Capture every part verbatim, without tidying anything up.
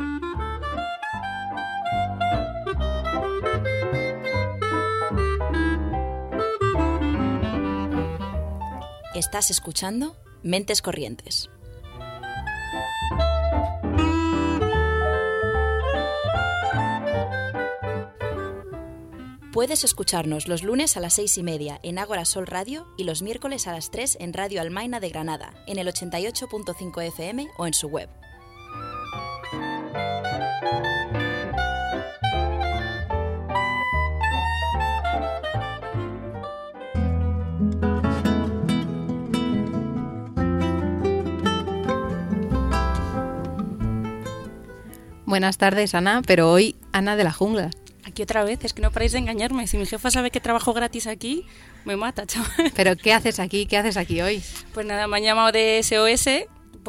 Estás escuchando Mentes Corrientes. Puedes escucharnos los lunes a las seis y media en Ágora Sol Radio y los miércoles a las tres en Radio Almaina de Granada, en el ochenta y ocho punto cinco F M o en su web. Buenas tardes, Ana, pero hoy Ana de la Jungla. Aquí otra vez, es que no paráis de engañarme. Si mi jefa sabe que trabajo gratis aquí, me mata, chaval. ¿Pero qué haces aquí? ¿Qué haces aquí hoy? Pues nada, me han llamado de S O S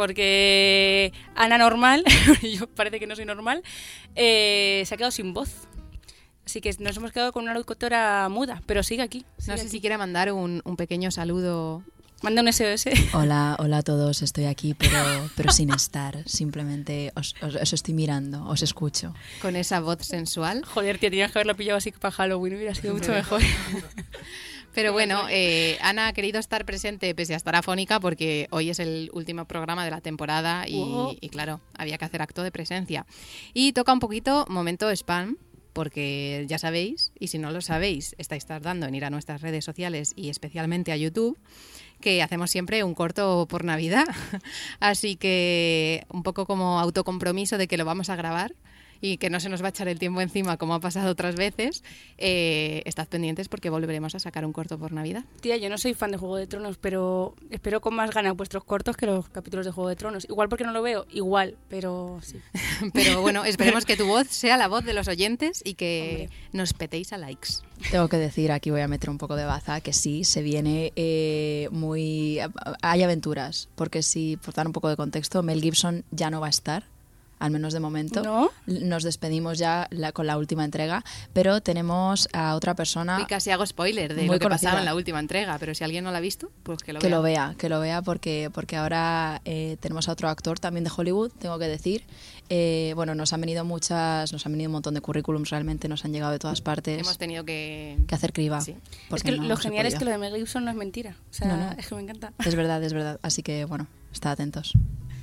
porque Ana normal, yo parece que no soy normal, eh, se ha quedado sin voz. Así que nos hemos quedado con una locutora muda, pero sigue aquí. Sigue no sé aquí. si quiere mandar un, un pequeño saludo. Manda un S O S. Hola, hola a todos, estoy aquí, pero, pero sin estar. Simplemente os, os, os estoy mirando, os escucho. Con esa voz sensual. Joder, tía, tenías que haberlo pillado así para Halloween, hubiera sido mucho mejor. Pero bueno, eh, Ana ha querido estar presente pese a estar afónica porque hoy es el último programa de la temporada y, wow. y claro, había que hacer acto de presencia. Y toca un poquito momento spam, porque ya sabéis, y si no lo sabéis, estáis tardando en ir a nuestras redes sociales y especialmente a YouTube, que hacemos siempre un corto por Navidad. Así que un poco como autocompromiso de que lo vamos a grabar y que no se nos va a echar el tiempo encima como ha pasado otras veces, eh, estad pendientes porque volveremos a sacar un corto por Navidad. Tía, yo no soy fan de Juego de Tronos, pero espero con más ganas vuestros cortos que los capítulos de Juego de Tronos. Igual porque no lo veo, igual, pero sí. Pero bueno, esperemos que tu voz sea la voz de los oyentes y que Hombre. nos petéis a likes. Tengo que decir, aquí voy a meter un poco de baza, que sí, se viene eh, muy... Hay aventuras, porque sí, por dar un poco de contexto, Mel Gibson ya no va a estar, al menos de momento. ¿No? Nos despedimos ya la, con la última entrega, pero tenemos a otra persona... Y casi hago spoiler de muy lo que conocida. pasaba en la última entrega, pero si alguien no la ha visto, pues que lo que vea. lo vea, que lo vea, porque, porque ahora eh, tenemos a otro actor también de Hollywood, tengo que decir. Eh, bueno, nos han venido muchas, nos han venido un montón de currículums, realmente nos han llegado de todas partes. Hemos tenido que... que hacer criba. Sí. Es que no lo genial es podía. que lo de Mel Gibson no es mentira. O sea, No, no. es que me encanta. Es verdad, es verdad. Así que, bueno, estad atentos.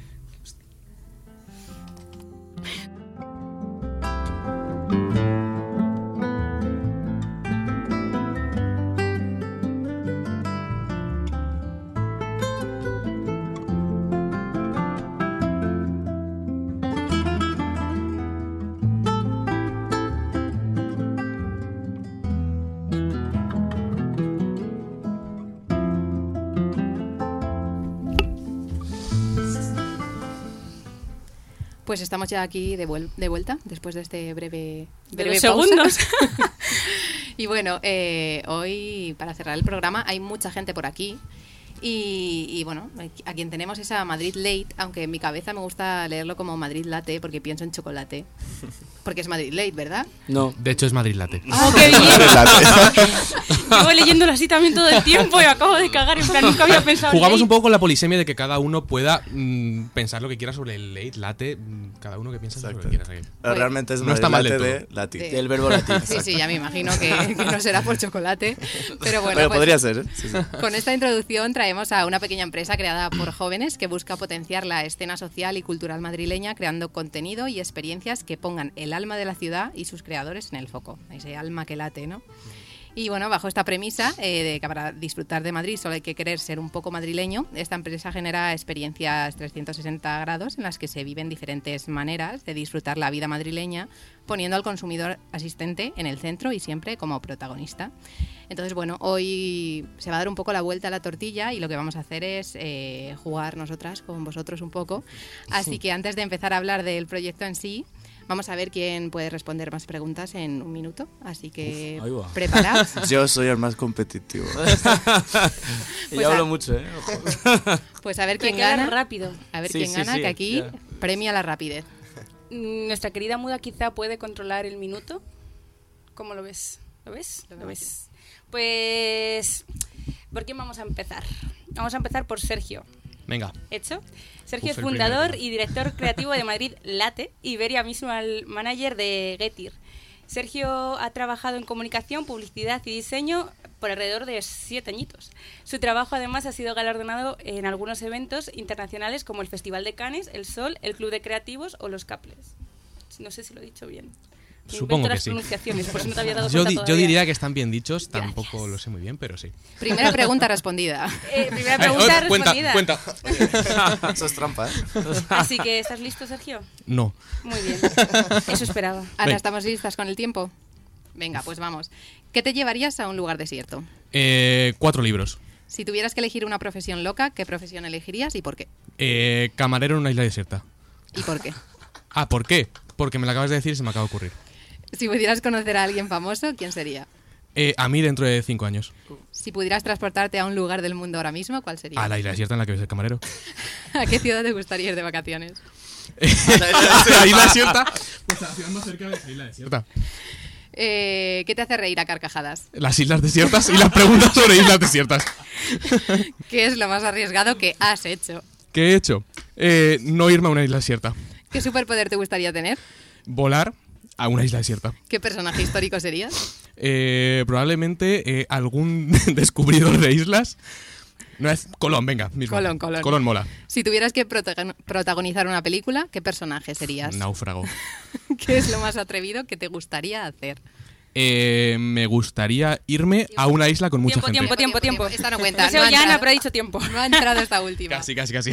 Pues estamos ya aquí de, vuel- de vuelta, después de este breve, breve De pausa. segundos. Y bueno, eh, hoy para cerrar el programa hay mucha gente por aquí. Y, y bueno, a quien tenemos es a Madrid Late, aunque en mi cabeza me gusta leerlo como Madrid Latte porque pienso en chocolate. Porque es Madrid Late, ¿verdad? No, de hecho es Madrid Latte. ¡Oh, qué bien! Llevo leyéndolo así también todo el tiempo y acabo de cagar. En plan, nunca había pensado. Jugamos late. un poco con la polisemia de que cada uno pueda mmm, pensar lo que quiera sobre el late, latte, mmm, cada uno que piensa sobre lo que quiera. ¿Sabes? Pero realmente es No Madrid está mal de Latte todo. de latín. De- Del verbo latín. Sí, sí, ya me imagino que, que no será por chocolate. Pero bueno, Pero pues, podría ser, ¿eh? Sí, sí. con esta introducción traemos a una pequeña empresa creada por jóvenes que busca potenciar la escena social y cultural madrileña creando contenido y experiencias que pongan el alma de la ciudad y sus creadores en el foco. Ese alma que late, ¿no? Y bueno, bajo esta premisa eh, de que para disfrutar de Madrid solo hay que querer ser un poco madrileño, esta empresa genera experiencias trescientos sesenta grados en las que se viven diferentes maneras de disfrutar la vida madrileña, poniendo al consumidor asistente en el centro y siempre como protagonista. Entonces, bueno, hoy se va a dar un poco la vuelta a la tortilla y lo que vamos a hacer es eh, jugar nosotras con vosotros un poco. Así que antes de empezar a hablar del proyecto en sí, vamos a ver quién puede responder más preguntas en un minuto. Así que, Uf, ahí va. preparaos. Yo soy el más competitivo. y Pues hablo a- mucho, ¿eh? Ojo. Pues a ver Pero quién que era gana. rápido. A ver Sí, quién sí, gana, sí, que aquí ya. premia la rapidez. Mm, Nuestra querida muda quizá puede controlar el minuto. ¿Cómo lo ves? ¿Lo ves? Lo ¿Lo veo ves? Pues, ¿por quién vamos a empezar? Vamos a empezar por Sergio. Venga. ¿Hecho? Sergio Uf, es el fundador primero. y director creativo de Madrid Latte y Iberia Visual Manager de Getir. Sergio ha trabajado en comunicación, publicidad y diseño por alrededor de siete añitos. Su trabajo además ha sido galardonado en algunos eventos internacionales como el Festival de Cannes, el Sol, el Club de Creativos o los Caples. No sé si lo he dicho bien. Me Supongo invento que las sí. pronunciaciones, por eso no te había dado Yo, cuenta di- yo todavía. diría que están bien dichos, tampoco lo sé muy bien, pero sí. Primera pregunta respondida. Eh, primera Ay, pregunta oh, cuenta, respondida. cuenta. Eso es trampa, ¿eh? Así que, ¿estás listo, Sergio? No. Muy bien. Eso esperaba. Ana, Ven. ¿estamos listas con el tiempo? Venga, pues vamos. ¿Qué te llevarías a un lugar desierto? Eh, cuatro libros. Si tuvieras que elegir una profesión loca, ¿qué profesión elegirías y por qué? Eh, camarero en una isla desierta. ¿Y por qué? Ah, ¿por qué? Porque me lo acabas de decir y se me acaba de ocurrir. Si pudieras conocer a alguien famoso, ¿quién sería? Eh, a mí dentro de cinco años. Si pudieras transportarte a un lugar del mundo ahora mismo, ¿cuál sería? A la isla desierta en la que ves el camarero. ¿A qué ciudad te gustaría ir de vacaciones? la isla desierta. Pues la ciudad más cerca de esa isla desierta. Eh, ¿Qué te hace reír a carcajadas? Las islas desiertas y las preguntas sobre islas desiertas. ¿Qué es lo más arriesgado que has hecho? ¿Qué he hecho? Eh, no irme a una isla desierta. ¿Qué superpoder te gustaría tener? Volar a una isla desierta. ¿Qué personaje histórico serías? Eh, probablemente eh, algún descubridor de islas. No es Colón, venga, mismo. Colón, Colón. Colón mola. Si tuvieras que protagon- protagonizar una película, ¿qué personaje serías? Náufrago. ¿Qué es lo más atrevido que te gustaría hacer? Eh, me gustaría irme a una isla con mucha Tiempo, gente. tiempo, tiempo, tiempo. Esta no cuenta. No sé, no ha Ollana, entrado. pero ha dicho tiempo. No ha entrado esta última. Casi, casi, casi.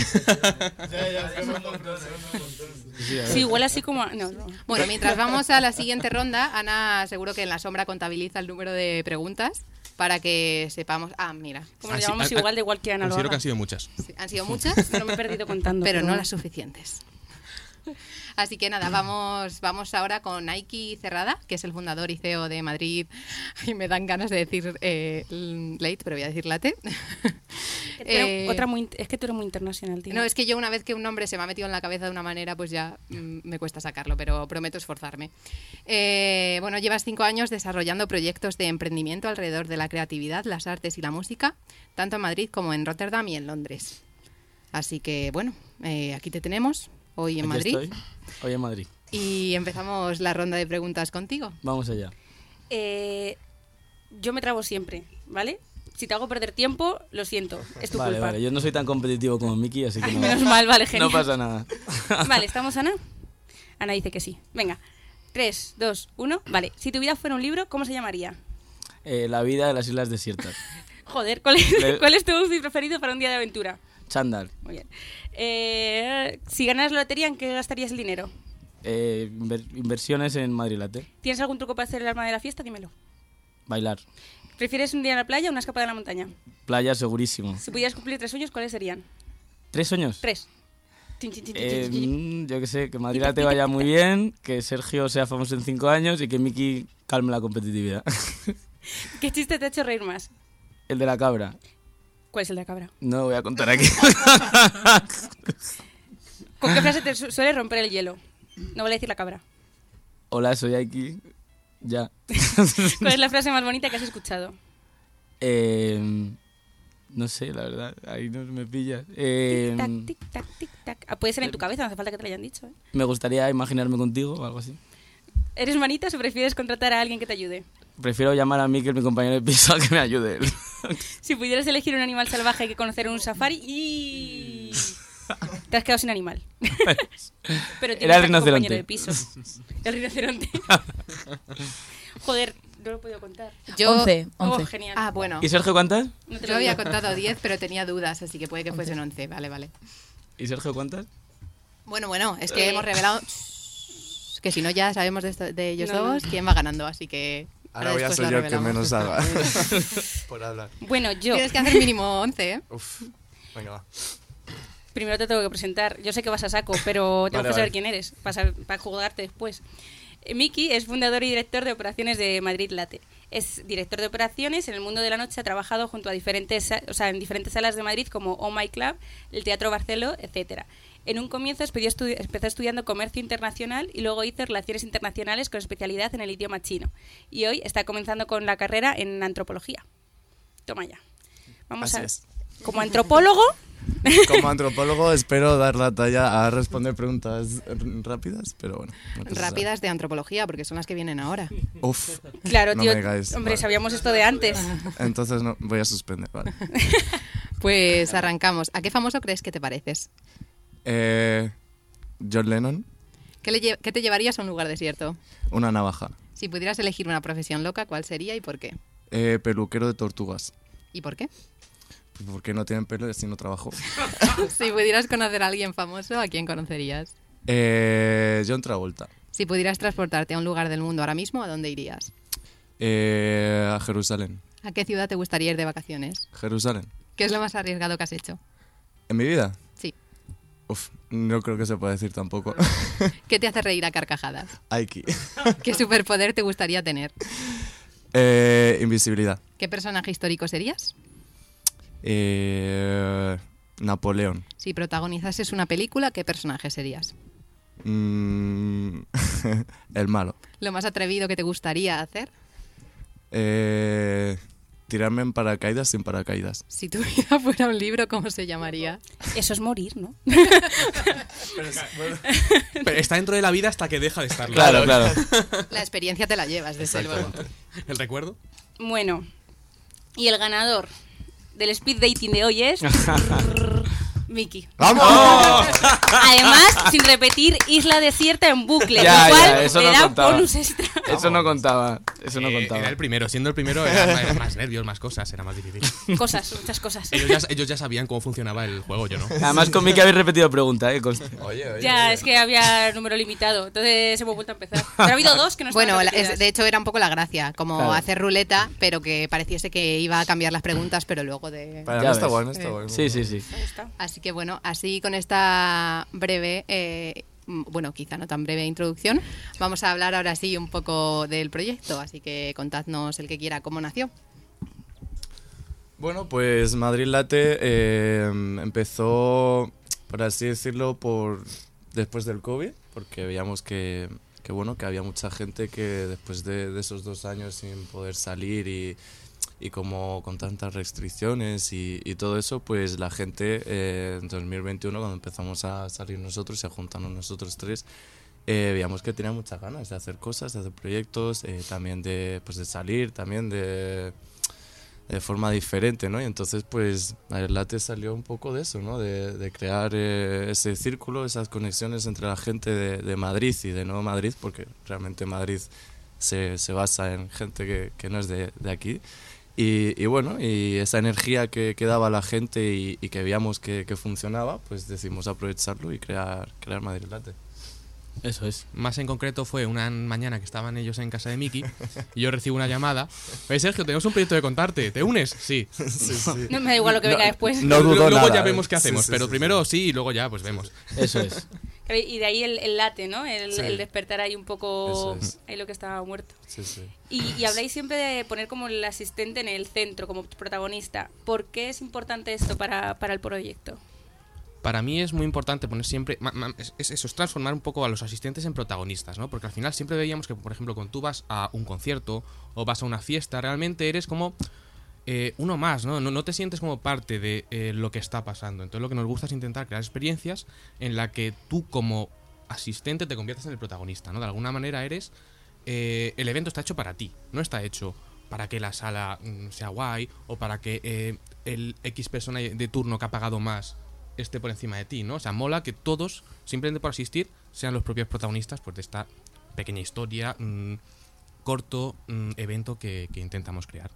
Sí, igual así como... a- No, no. Bueno, mientras vamos a la siguiente ronda, Ana seguro que en la sombra contabiliza el número de preguntas para que sepamos... Ah, mira, Como nos Ah, sí, llamamos ah, ah, igual de igual que Ana lo Considero que haga. han sido muchas. sí, han sido muchas, Pero me he perdido contando. pero no bueno. las suficientes. Así que nada, vamos, vamos ahora con Nike Cerrada, que es el fundador y C E O de Madrid. Ay, me dan ganas de decir eh, late, pero voy a decir late. Que tú eres Eh, otra muy, in- es que tú eres muy internacional, tío. No, es que yo una vez que un nombre se me ha metido en la cabeza de una manera, pues ya mm, me cuesta sacarlo, pero prometo esforzarme. Eh, bueno, llevas cinco años desarrollando proyectos de emprendimiento alrededor de la creatividad, las artes y la música, tanto en Madrid como en Rotterdam y en Londres. Así que, bueno, eh, aquí te tenemos, hoy en Aquí Madrid, estoy, hoy en Madrid. y empezamos la ronda de preguntas contigo. Vamos allá. Eh, yo me trabo siempre, ¿vale? Si te hago perder tiempo, lo siento, es tu Vale, culpa. vale, yo no soy tan competitivo como Miki, así que no, Menos mal, vale, genial. no pasa nada. Vale, ¿estamos, Ana? Ana dice que sí. Venga, tres, dos, uno. Vale, si tu vida fuera un libro, ¿cómo se llamaría? Eh, la vida de las islas desiertas. Joder, ¿cuál es, Le- ¿cuál es tu outfit preferido para un día de aventura? Chándal. Muy bien. Eh, si ganas la lotería, ¿en qué gastarías el dinero? Eh, inver- inversiones en Madrid Latte. ¿Tienes algún truco para hacer el alma de la fiesta? Dímelo. Bailar. ¿Prefieres un día en la playa o una escapada en la montaña? Playa segurísimo. Si pudieras cumplir tres sueños, ¿cuáles serían? ¿Tres sueños? Tres. Chin, chin, chin, chin, Eh, chin, chin. mm, yo que sé, que Madrid Latte vaya muy bien, que Sergio sea famoso en cinco años y que Miki calme la competitividad. ¿Qué chiste te ha hecho reír más? El de la cabra. ¿Cuál es el de la cabra? No lo voy a contar aquí. ¿Con qué frase te su- suele romper el hielo? No vale decir la cabra. Hola, soy Aiki. Ya. ¿Cuál es la frase más bonita que has escuchado? Eh, no sé, la verdad. Ahí no me pillas. Eh, Tic-tac, tic-tac, tic-tac. Ah, puede ser en tu cabeza, no hace falta que te lo hayan dicho. ¿eh? me gustaría imaginarme contigo o algo así. ¿Eres manitas o prefieres contratar a alguien que te ayude? Prefiero llamar a Miki, mi compañero de piso, a que me ayude. Si pudieras elegir un animal salvaje que conocer en un safari y... Te has quedado sin animal. Pero tienes Era el a tu rinoceronte. compañero de piso. El rinoceronte. Joder, no lo he podido contar. Yo, once, Oh, once. genial. Ah, bueno. ¿Y Sergio cuántas? No te Yo lo había digo. contado diez, pero tenía dudas, así que puede que fuesen once. Vale, vale. ¿Y Sergio cuántas? Bueno, bueno, es que hemos revelado que si no ya sabemos de, esto- de ellos No, no. dos quién va ganando, así que Ahora voy a después ser lo yo el que revelamos. menos haga. Por hablar. Bueno, yo... Tienes que hacer mínimo once, ¿eh? Uf. Venga, va. Primero te tengo que presentar. Yo sé que vas a saco, pero tengo Vale, que saber vale. quién eres para, saber- para jugarte después. Eh, Miki es fundador y director de operaciones de Madrid Latte. Es director de operaciones. En el mundo de la noche ha trabajado junto a diferentes, sa- o sea, en diferentes salas de Madrid como Oh My Club, el Teatro Barceló, etcétera. En un comienzo estudió estu- empezó estudiando comercio internacional y luego hizo relaciones internacionales con especialidad en el idioma chino. Y hoy está comenzando con la carrera en antropología. Toma ya. Vamos Así a es. Como antropólogo, Como antropólogo espero dar la talla a responder preguntas rápidas, pero bueno. No pasa nada. Rápidas de antropología, porque son las que vienen ahora. Uf. Claro, no tío. me digáis, Hombre, vale. sabíamos esto de antes. Entonces no, voy a suspender, vale. Pues arrancamos. ¿A qué famoso crees que te pareces? Eh, John Lennon, ¿Qué, le lle- qué te llevarías a un lugar desierto? una navaja. Si pudieras elegir una profesión loca, ¿cuál sería y por qué? Eh, peluquero de tortugas. ¿Y por qué? Porque no tienen pelo y así no trabajo. Si pudieras conocer a alguien famoso, ¿a quién conocerías? Eh, John Travolta. Si pudieras transportarte a un lugar del mundo ahora mismo, ¿a dónde irías? Eh, a Jerusalén. ¿A qué ciudad te gustaría ir de vacaciones? Jerusalén. ¿Qué es lo más arriesgado que has hecho? ¿En mi vida? Sí. Uf, no creo que se pueda decir tampoco. ¿Qué te hace reír a carcajadas? Aiki. ¿Qué superpoder te gustaría tener? Eh, invisibilidad. ¿Qué personaje histórico serías? Eh, Napoleón. Si protagonizases una película, ¿qué personaje serías? Mm, el malo. ¿Lo más atrevido que te gustaría hacer? Eh, tirarme en paracaídas sin paracaídas. Si tu vida fuera un libro, ¿cómo se llamaría? Eso es morir, ¿no? Pero está dentro de la vida hasta que deja de estarlo. Claro, claro. La experiencia te la llevas, desde luego. ¿El recuerdo? Bueno, y el ganador del speed dating de hoy es Miki. ¡Vamos! Además, sin repetir Isla Desierta en bucle, Ya, lo cual ya, eso le no da contaba. bonus extra. Eso no contaba. Eso no Eh, contaba. Era el primero. Siendo el primero era más, era más nervios, más cosas, era más difícil. Cosas, muchas cosas. Ellos ya, ellos ya sabían cómo funcionaba el juego, yo no. Además, con Miki habéis repetido pregunta, ¿eh? Conste. Oye, oye. Ya, es que había número limitado, entonces hemos vuelto a empezar. Pero ha habido dos que no estaban Bueno, la- repetidas. es- de hecho era un poco la gracia, como Claro. hacer ruleta, pero que pareciese que iba a cambiar las preguntas, pero luego de... Para Ya mí está ves. bueno, está bueno. Sí, sí, sí. Ahí está. Así que bueno, así con esta breve, eh, mm, bueno, quizá no tan breve introducción, vamos a hablar ahora sí un poco del proyecto, así que contadnos el que quiera cómo nació. Bueno, pues Madrid Latte eh, empezó, por así decirlo, por después del COVID, porque veíamos que, que bueno, que había mucha gente que después de, de esos dos años sin poder salir y, y como con tantas restricciones y, y todo eso, pues la gente eh, en dos mil veintiuno, cuando empezamos a salir nosotros y a juntarnos nosotros tres, eh, veíamos que tenía muchas ganas de hacer cosas, de hacer proyectos, eh, también de, pues de salir, también de... de forma diferente, ¿no? Y entonces, pues, el Latte salió un poco de eso, ¿no? De, de crear eh, ese círculo, esas conexiones entre la gente de, de Madrid y de no Madrid, porque realmente Madrid se, se basa en gente que, que no es de, de aquí. Y, y bueno, y esa energía que, que daba la gente y, y que veíamos que, que funcionaba, pues decidimos aprovecharlo y crear, crear Madrid Latte. Eso es. Más en concreto fue una mañana que estaban ellos en casa de Miki y yo recibo una llamada. Oye, Sergio, tenemos un proyecto de contarte. ¿Te unes? Sí. Sí, sí. No me da igual lo que venga después. No dudo Luego nada, ya ¿eh? vemos qué Sí, hacemos. sí, pero sí, primero sí. sí y luego ya pues vemos. Eso es. Y de ahí el, el late, ¿no? El, Sí. el despertar ahí un poco, Eso es. ahí lo que estaba muerto. Sí, sí. Y, y habláis siempre de poner como el asistente en el centro, como protagonista. ¿Por qué es importante esto para, para el proyecto? Para mí es muy importante poner siempre... ma- ma- es, es eso, es transformar un poco a los asistentes en protagonistas, ¿no? Porque al final siempre veíamos que, por ejemplo, cuando tú vas a un concierto o vas a una fiesta, realmente eres como eh, uno más, ¿no? No, no te sientes como parte de eh, lo que está pasando. Entonces lo que nos gusta es intentar crear experiencias en la que tú como asistente te conviertas en el protagonista, ¿no? De alguna manera eres... eh, el evento está hecho para ti, no está hecho para que la sala mm, sea guay o para que eh, el X persona de turno que ha pagado más esté por encima de ti, ¿no? O sea, mola que todos, simplemente por asistir, sean los propios protagonistas pues, de esta pequeña historia, mmm, corto mmm, evento que, que intentamos crear.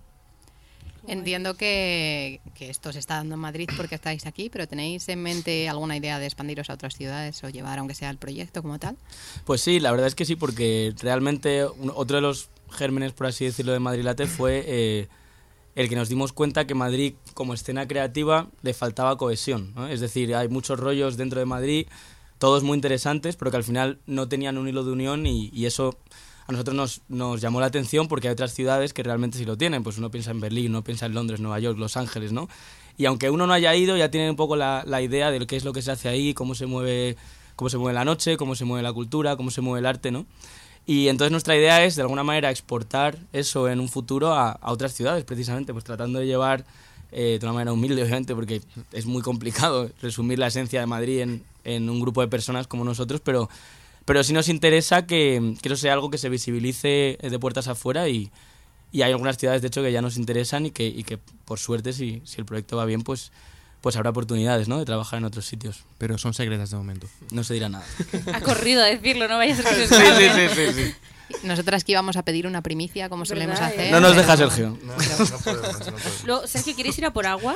Entiendo que, que esto se está dando en Madrid porque estáis aquí, pero ¿tenéis en mente alguna idea de expandiros a otras ciudades o llevar, aunque sea el proyecto como tal? Pues sí, la verdad es que sí, porque realmente un- otro de los gérmenes, por así decirlo, de Madrid Latte fue eh, el que nos dimos cuenta que Madrid, como escena creativa, le faltaba cohesión, ¿no? Es decir, hay muchos rollos dentro de Madrid, todos muy interesantes, pero que al final no tenían un hilo de unión y, y eso a nosotros nos, nos llamó la atención porque hay otras ciudades que realmente sí lo tienen. Pues uno piensa en Berlín, uno piensa en Londres, Nueva York, Los Ángeles, ¿no? Y aunque uno no haya ido, ya tiene un poco la, la idea de qué es lo que se hace ahí, cómo se mueve, cómo se mueve la noche, cómo se mueve la cultura, cómo se mueve el arte, ¿no? Y entonces nuestra idea es, de alguna manera, exportar eso en un futuro a, a otras ciudades, precisamente, pues tratando de llevar eh, de una manera humilde, obviamente, porque es muy complicado resumir la esencia de Madrid en, en un grupo de personas como nosotros, pero, pero sí nos interesa que, que eso sea algo que se visibilice de puertas afuera y, y hay algunas ciudades, de hecho, que ya nos interesan y que, y que por suerte, si, si el proyecto va bien, pues, pues habrá oportunidades, ¿no?, de trabajar en otros sitios. Pero son secretas de momento. No se dirá nada. Ha corrido a decirlo, no vaya a ser que se Sí, escape. sí, sí, sí, sí. Nosotras que íbamos a pedir una primicia, como solemos ¿Verdad, hacer. eh? No nos pero- deja Sergio. No, no, no podemos, no podemos. Luego, Sergio, ¿quieres ir a por agua?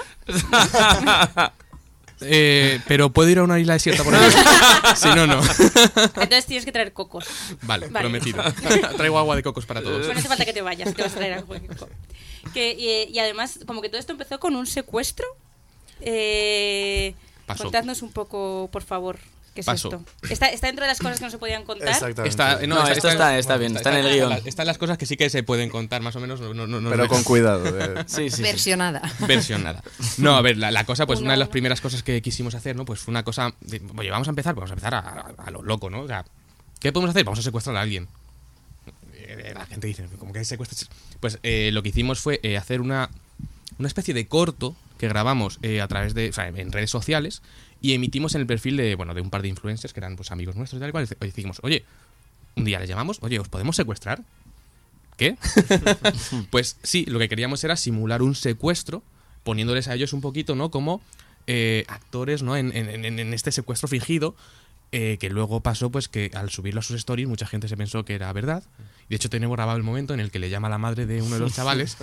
Eh, pero ¿puedo ir a una isla desierta por ahí? Si no, no. Entonces tienes que traer cocos. Vale, Vale. prometido. Traigo agua de cocos para todos. Pues no hace falta que te vayas, te vas a traer algo. Que, y, y además, como que todo esto empezó con un secuestro. Eh, Pasó. contadnos un poco, por favor, ¿qué es Pasó. esto? ¿Está, ¿Está dentro de las cosas que no se podían contar? Exactamente. No, Está, esto está- está bien, está en el guión. Están las cosas que sí que se pueden contar, más o menos. No, no, no, Pero no- con cuidado. eh. Sí, sí, sí. Versionada. versionada. No, a ver, la, la cosa, pues Uno, una de las uno. primeras cosas que quisimos hacer, ¿no? Pues fue una cosa. De, oye, vamos a empezar, vamos a empezar a, a, a lo loco, ¿no? O sea, ¿qué podemos hacer? Vamos a secuestrar a alguien. Eh, La gente dice, ¿cómo que secuestras? Pues eh, lo que hicimos fue eh, hacer una, una especie de corto que grabamos eh, a través de, o sea, en redes sociales y emitimos en el perfil de, bueno, de un par de influencers que eran pues amigos nuestros y tal y cual. Y decimos, oye, un día les llamamos, oye, ¿os podemos secuestrar? ¿Qué? Pues sí, lo que queríamos era simular un secuestro, poniéndoles a ellos un poquito, ¿no? Como eh, actores, ¿no? En, en, en- en este secuestro fingido, eh, que luego pasó, pues que al subirlo a sus stories, mucha gente se pensó que era verdad. De hecho, tenemos grabado el momento en el que le llama la madre de uno de los chavales.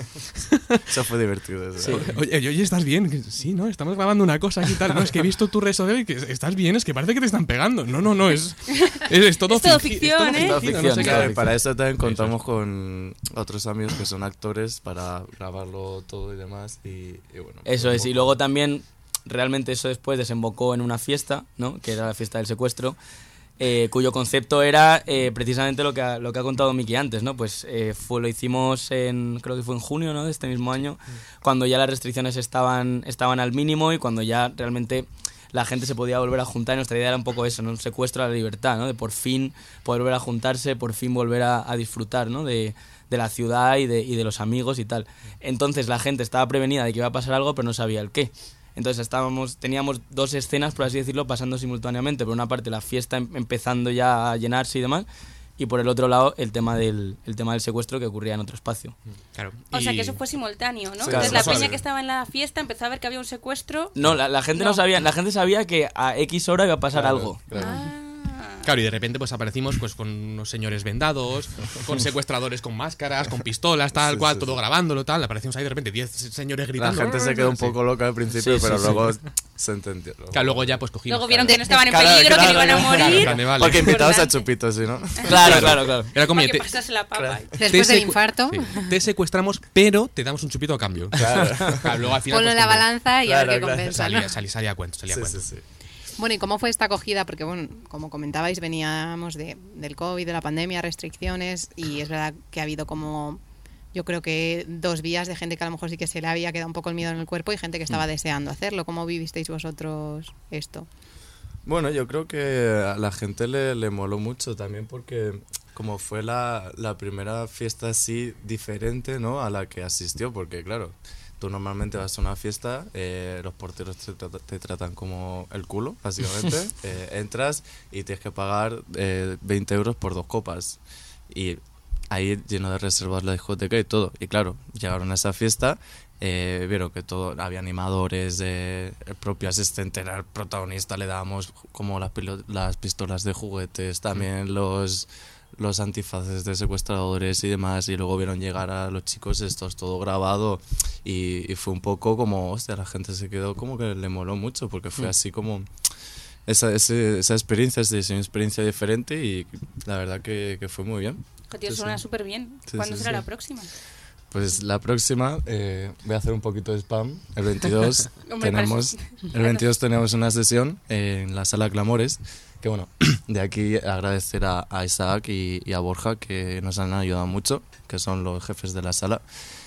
Eso fue divertido. eso. Oye, oye, oye, ¿estás bien? Que, sí, ¿no? Estamos grabando una cosa aquí y tal. No, es que he visto tu red social y que estás bien, es que parece que te están pegando. No, no, no, es, es, es todo, Es todo fingi- ficción, ¿eh? fingido, Todo ficción, no sé qué. Claro, y para eso también contamos con otros amigos que son actores para grabarlo todo y demás. Y, y bueno, Eso un es, y poco- luego también, realmente eso después desembocó en una fiesta, ¿no?, que era la fiesta del secuestro, eh, cuyo concepto era eh, precisamente lo que ha, lo que ha contado Miki antes, ¿no? Pues eh, fue, lo hicimos en, creo que fue en junio, ¿no?, de este mismo año, cuando ya las restricciones estaban, estaban al mínimo y cuando ya realmente la gente se podía volver a juntar. Y nuestra idea era un poco eso, ¿no?, un secuestro a la libertad, ¿no?, de por fin poder volver a juntarse, por fin volver a, a disfrutar, ¿no?, de, de la ciudad y de, y de los amigos y tal. Entonces la gente estaba prevenida de que iba a pasar algo, pero no sabía el qué. Entonces estábamos, teníamos dos escenas, por así decirlo, pasando simultáneamente. Por una parte la fiesta em- empezando ya a llenarse y demás, y por el otro lado el tema del, el tema del secuestro que ocurría en otro espacio. Claro. O sea y- que eso fue simultáneo, ¿no? Sí, Entonces claro, la no peña sabía. que estaba en la fiesta empezó a ver que había un secuestro. No, la, la gente no. No. sabía, la gente sabía que a X hora iba a pasar Claro, algo. claro. Ah. Claro, y de repente pues aparecimos pues con unos señores vendados, con secuestradores con máscaras, con pistolas, tal Sí, cual, sí, todo sí. grabándolo, tal. Aparecimos ahí de repente diez señores La gritando. gente se quedó un poco loca al principio, Sí, sí, pero sí. luego se entendió. Claro, luego ya pues cogimos. Luego vieron claro. que no estaban en Claro, peligro, que no claro, iban a claro, Claro, morir. vale, vale. Porque invitados a Importante. chupitos, ¿sí, no? Claro, claro, claro. Era como, Para oye, que te, pasase la papa. Después te del secu- infarto, sí, te secuestramos, pero te damos un chupito a cambio. Claro. Claro, luego al final, ponlo pues, en la como- balanza y Claro, a ver qué claro. compensa, ¿no? Salía, salía, salía a cuento, salía a Sí, cuento. sí, sí. Bueno, ¿y cómo fue esta acogida? Porque, bueno, como comentabais, veníamos de, del COVID, de la pandemia, restricciones, y es verdad que ha habido como, yo creo que dos vías de gente que a lo mejor sí que se le había quedado un poco el miedo en el cuerpo y gente que estaba deseando hacerlo. ¿Cómo vivisteis vosotros esto? Bueno, yo creo que a la gente le, le moló mucho también porque como fue la, la primera fiesta así diferente, ¿no?, a la que asistió, porque claro, tú normalmente vas a una fiesta, eh, los porteros te, tra- te tratan como el culo, básicamente, eh, entras y tienes que pagar eh, veinte euros por dos copas y ahí lleno de reservas la discoteca y todo, y claro, llegaron a esa fiesta. Eh, vieron que todo, había animadores, eh, el propio asistente era el protagonista, le dábamos como las, pilo- las pistolas de juguetes, también los, los antifaces de secuestradores y demás, y luego vieron llegar a los chicos estos, todo grabado, y, y fue un poco como, hostia, la gente se quedó como que le moló mucho, porque fue así como esa, ese- esa experiencia, es una experiencia diferente, y la verdad que, que fue muy bien. Jo, tío, Sí, suena sí. súper bien. Sí, ¿Cuándo sí, será sí. la próxima? Pues la próxima, eh, voy a hacer un poquito de spam. El veintidós Hombre, tenemos, el veintidós tenemos una sesión en la Sala Clamores. Que bueno, de aquí agradecer a, a Isaac y, y a Borja que nos han ayudado mucho, que son los jefes de la sala.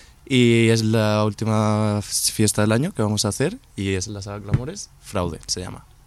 Y es la última fiesta del año que vamos a hacer y es la Sala Clamores, Fraude se llama.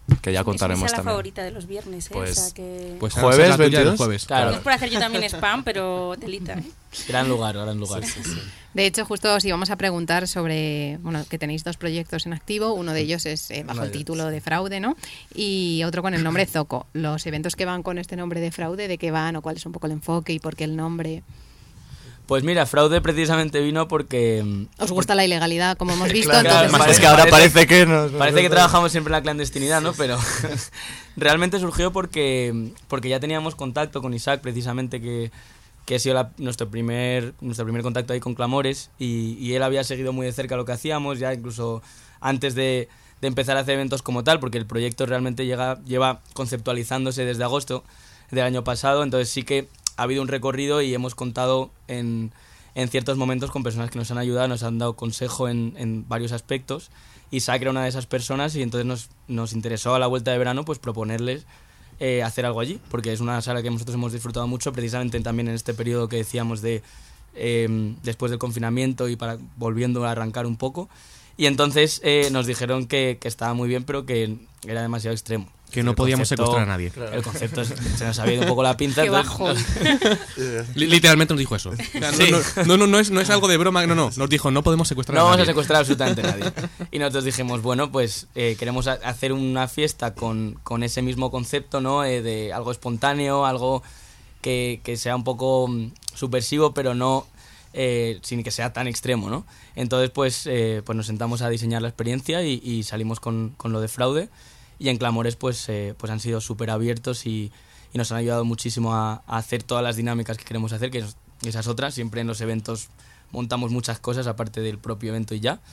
que ya contaremos es la también. favorita de los viernes, ¿eh? Pues, o sea que... Pues Jueves será la tuya del veintidós. jueves. Claro. No es por hacer yo también spam, pero telita, ¿eh? Gran lugar, gran lugar. Sí, sí, sí. De hecho, justo os íbamos a preguntar sobre, bueno, que tenéis dos proyectos en activo. Uno de ellos es eh, bajo el título de Fraude, ¿no? Y otro con el nombre Zoco. Los eventos que van con este nombre de Fraude, ¿de qué van o cuál es un poco el enfoque y por qué el nombre? Pues mira, Fraude precisamente vino porque... ¿Os gusta la ilegalidad, como hemos visto? Claro, Entonces, claro, es que ahora parece que no. Parece que trabajamos siempre en la clandestinidad, ¿no? Pero realmente surgió porque, porque ya teníamos contacto con Isaac, precisamente, que, que ha sido la- nuestro, primer, nuestro primer contacto ahí con Clamores, y, y él había seguido muy de cerca lo que hacíamos, ya incluso antes de, de empezar a hacer eventos como tal, porque el proyecto realmente llega, lleva conceptualizándose desde agosto del año pasado, entonces sí que ha habido un recorrido y hemos contado en, en ciertos momentos con personas que nos han ayudado, nos han dado consejo en, en varios aspectos. Isaac era una de esas personas y entonces nos, nos interesó a la vuelta de verano pues proponerles eh, hacer algo allí, porque es una sala que nosotros hemos disfrutado mucho, precisamente también en este periodo que decíamos de eh, después del confinamiento y para volviendo a arrancar un poco. Y entonces eh, nos dijeron que, que estaba muy bien, pero que era demasiado extremo. Que no El podíamos concepto- secuestrar a nadie. El concepto es- se nos había ido un poco la pinza. Qué entonces bajón. nos- Li- Literalmente nos dijo eso. O sea, Sí. no, no, no, no, es, no es algo de broma, no, no. Nos dijo, no podemos secuestrar No a vamos a nadie. secuestrar absolutamente a nadie. Y nosotros dijimos, bueno, pues eh, queremos a- hacer una fiesta con, con ese mismo concepto, ¿no? Eh, de algo espontáneo, algo que, que sea un poco mm, subversivo, pero no eh, sin que sea tan extremo, ¿no? Entonces, pues, eh, pues nos sentamos a diseñar la experiencia y, y salimos con, con lo de Fraude. Y en Clamores, pues, eh, pues han sido súper abiertos y, y nos han ayudado muchísimo a, a hacer todas las dinámicas que queremos hacer, que es- esas otras. Siempre en los eventos montamos muchas cosas, aparte del propio evento y ya.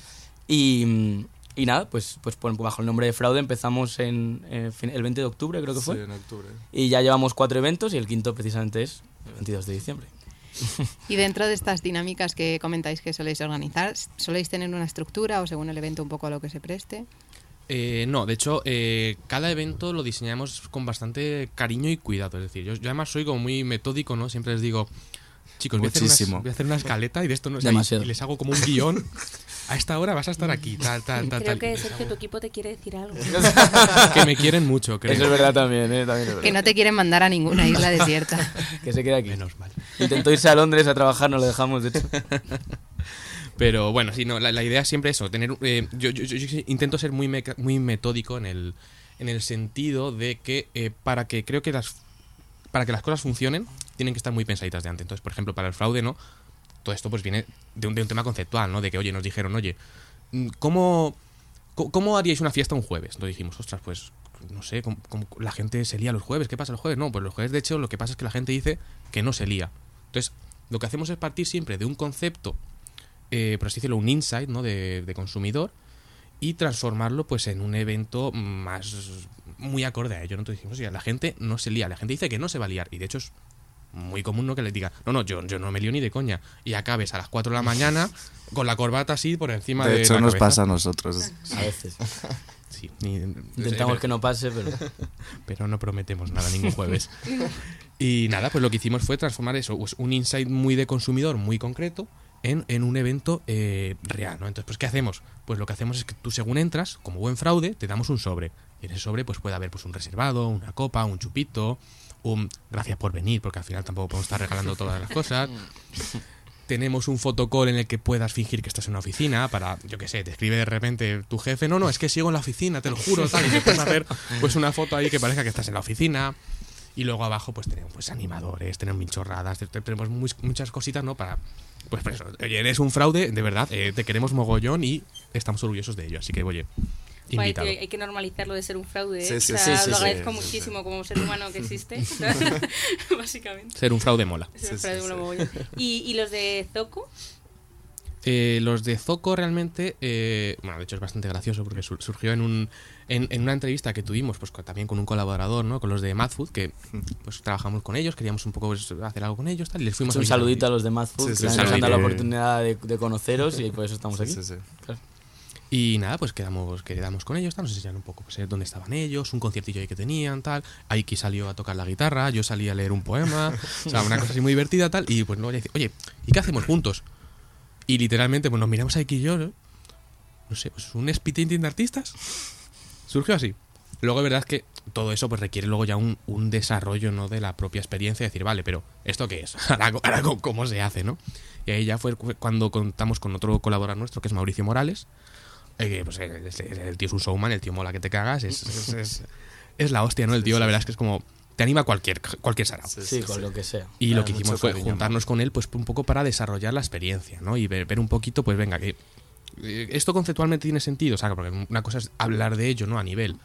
Y, y nada, pues, pues por- bajo el nombre de Fraude empezamos en, en fin- el veinte de octubre, creo que fue. Sí, en octubre. Y ya llevamos cuatro eventos y el quinto precisamente es el veintidós de diciembre. Y dentro de estas dinámicas que comentáis que soléis organizar, ¿soléis tener una estructura o según el evento un poco a lo que se preste? Eh, no, de hecho, eh, cada evento lo diseñamos con bastante cariño y cuidado. Es decir, yo, yo además soy como muy metódico, ¿no? Siempre les digo, chicos, voy a, hacer Muchísimo. una, voy a hacer una escaleta y de esto no sé. Demasiado. Y les hago como un guión. A esta hora vas a estar aquí, tal, tal, tal, Creo tal. que Les Sergio, hago- tu equipo te quiere decir algo. que me quieren mucho, creo. Eso es verdad también, ¿eh? También es verdad. Que no te quieren mandar a ninguna isla desierta. Que se quede aquí. Menos mal. Intentó irse a Londres a trabajar, no lo dejamos, de hecho. Pero bueno, sí, no, la, la idea es siempre eso, tener eh, yo, yo, yo- yo intento ser muy meca- muy metódico en el en el sentido de que eh, para que creo que las para que las cosas funcionen tienen que estar muy pensaditas de antes. Entonces, por ejemplo, para el fraude, ¿no? Todo esto pues viene de un, de un tema conceptual, ¿no? De que, oye, nos dijeron, oye, ¿cómo, cómo, cómo haríais una fiesta un jueves? Entonces dijimos, ostras, pues no sé, ¿cómo, cómo la gente se lía los jueves? ¿Qué pasa los jueves? No, pues los jueves, de hecho, lo que pasa es que la gente dice que no se lía. Entonces, lo que hacemos es partir siempre de un concepto, eh, por así decirlo, un insight, ¿no? de, de consumidor, y transformarlo pues en un evento más muy acorde a ello, ¿no? Entonces dijimos, oye, la gente no se lía, la gente dice que no se va a liar, y de hecho es muy común, ¿no? Que les diga, no, no, yo, yo no me lío ni de coña, y acabes a las cuatro de la mañana con la corbata así por encima de, De hecho, la nos cabeza. pasa a nosotros. A veces. Sí, ni- Intentamos que no pase, pero... pero no prometemos nada ningún jueves. Y nada, pues lo que hicimos fue transformar eso, pues un insight muy de consumidor, muy concreto, en, en un evento eh, real, ¿no? Entonces, pues ¿qué hacemos? Pues lo que hacemos es que tú según entras, como buen fraude, te damos un sobre. Y en ese sobre pues puede haber pues un reservado, una copa, un chupito, un gracias por venir, porque al final tampoco podemos estar regalando todas las cosas. Tenemos un fotocall en el que puedas fingir que estás en una oficina para, yo qué sé, te escribe de repente tu jefe, no, no, es que sigo en la oficina, te lo juro, tal, y te puedes hacer pues una foto ahí que parezca que estás en la oficina. Y luego abajo pues tenemos pues animadores, tenemos minchorradas, te- te- tenemos muy- muchas cositas, ¿no? Para, pues por eso, oye, eres un fraude, de verdad, eh, te queremos mogollón y estamos orgullosos de ello, así que oye, Guay, invitado. tío, hay que normalizarlo de ser un fraude, ¿eh? Sí, sí, O sea, sí, sí, lo sí, agradezco sí, sí. muchísimo como ser humano que existe. Básicamente. Ser un fraude mola. Es un Sí, fraude sí, una sí. mogollón. ¿Y, ¿Y los de Zoco? Eh, los de Zoco realmente, eh, bueno, de hecho es bastante gracioso porque sur- surgió en un en, en una entrevista que tuvimos pues con- también con un colaborador, ¿no? Con los de Madfood, que pues trabajamos con ellos, queríamos un poco pues, hacer algo con ellos, tal, y les fuimos un avisando. saludito a los de Madfood, Sí, sí, que sí, nos han dado la sí. oportunidad de, de conoceros y por eso estamos Sí, aquí. sí, sí. Y nada, pues quedamos, quedamos con ellos, tal, nos enseñaron un poco pues, eh, dónde estaban ellos, un conciertillo ahí que tenían, tal. Aiki salió a tocar la guitarra, yo salí a leer un poema, o sea, una cosa así muy divertida, tal. Y pues luego ella dice, oye, ¿y qué hacemos juntos? Y literalmente, pues nos miramos Aiki y yo, ¿no? No sé, pues un speed painting de artistas. Surgió así. Luego es verdad que todo eso pues requiere luego ya un, un desarrollo, ¿no?, de la propia experiencia, decir, vale, pero ¿esto qué es? Ahora, ahora ¿cómo se hace, no? Y ahí ya fue cuando contamos con otro colaborador nuestro, que es Mauricio Morales, eh, que pues el, el tío es un showman, el tío mola que te cagas, es, es, es, es la hostia, ¿no? El tío, la verdad es que es como... te anima cualquier, cualquier sarao. Sí, sí, con lo que sea. Y Hay lo que mucho hicimos fue cariño, juntarnos ¿no? con él pues un poco para desarrollar la experiencia, ¿no? Y ver, ver un poquito, pues venga, que eh, esto conceptualmente tiene sentido, o sea, porque una cosa es hablar de ello, ¿no? A nivel,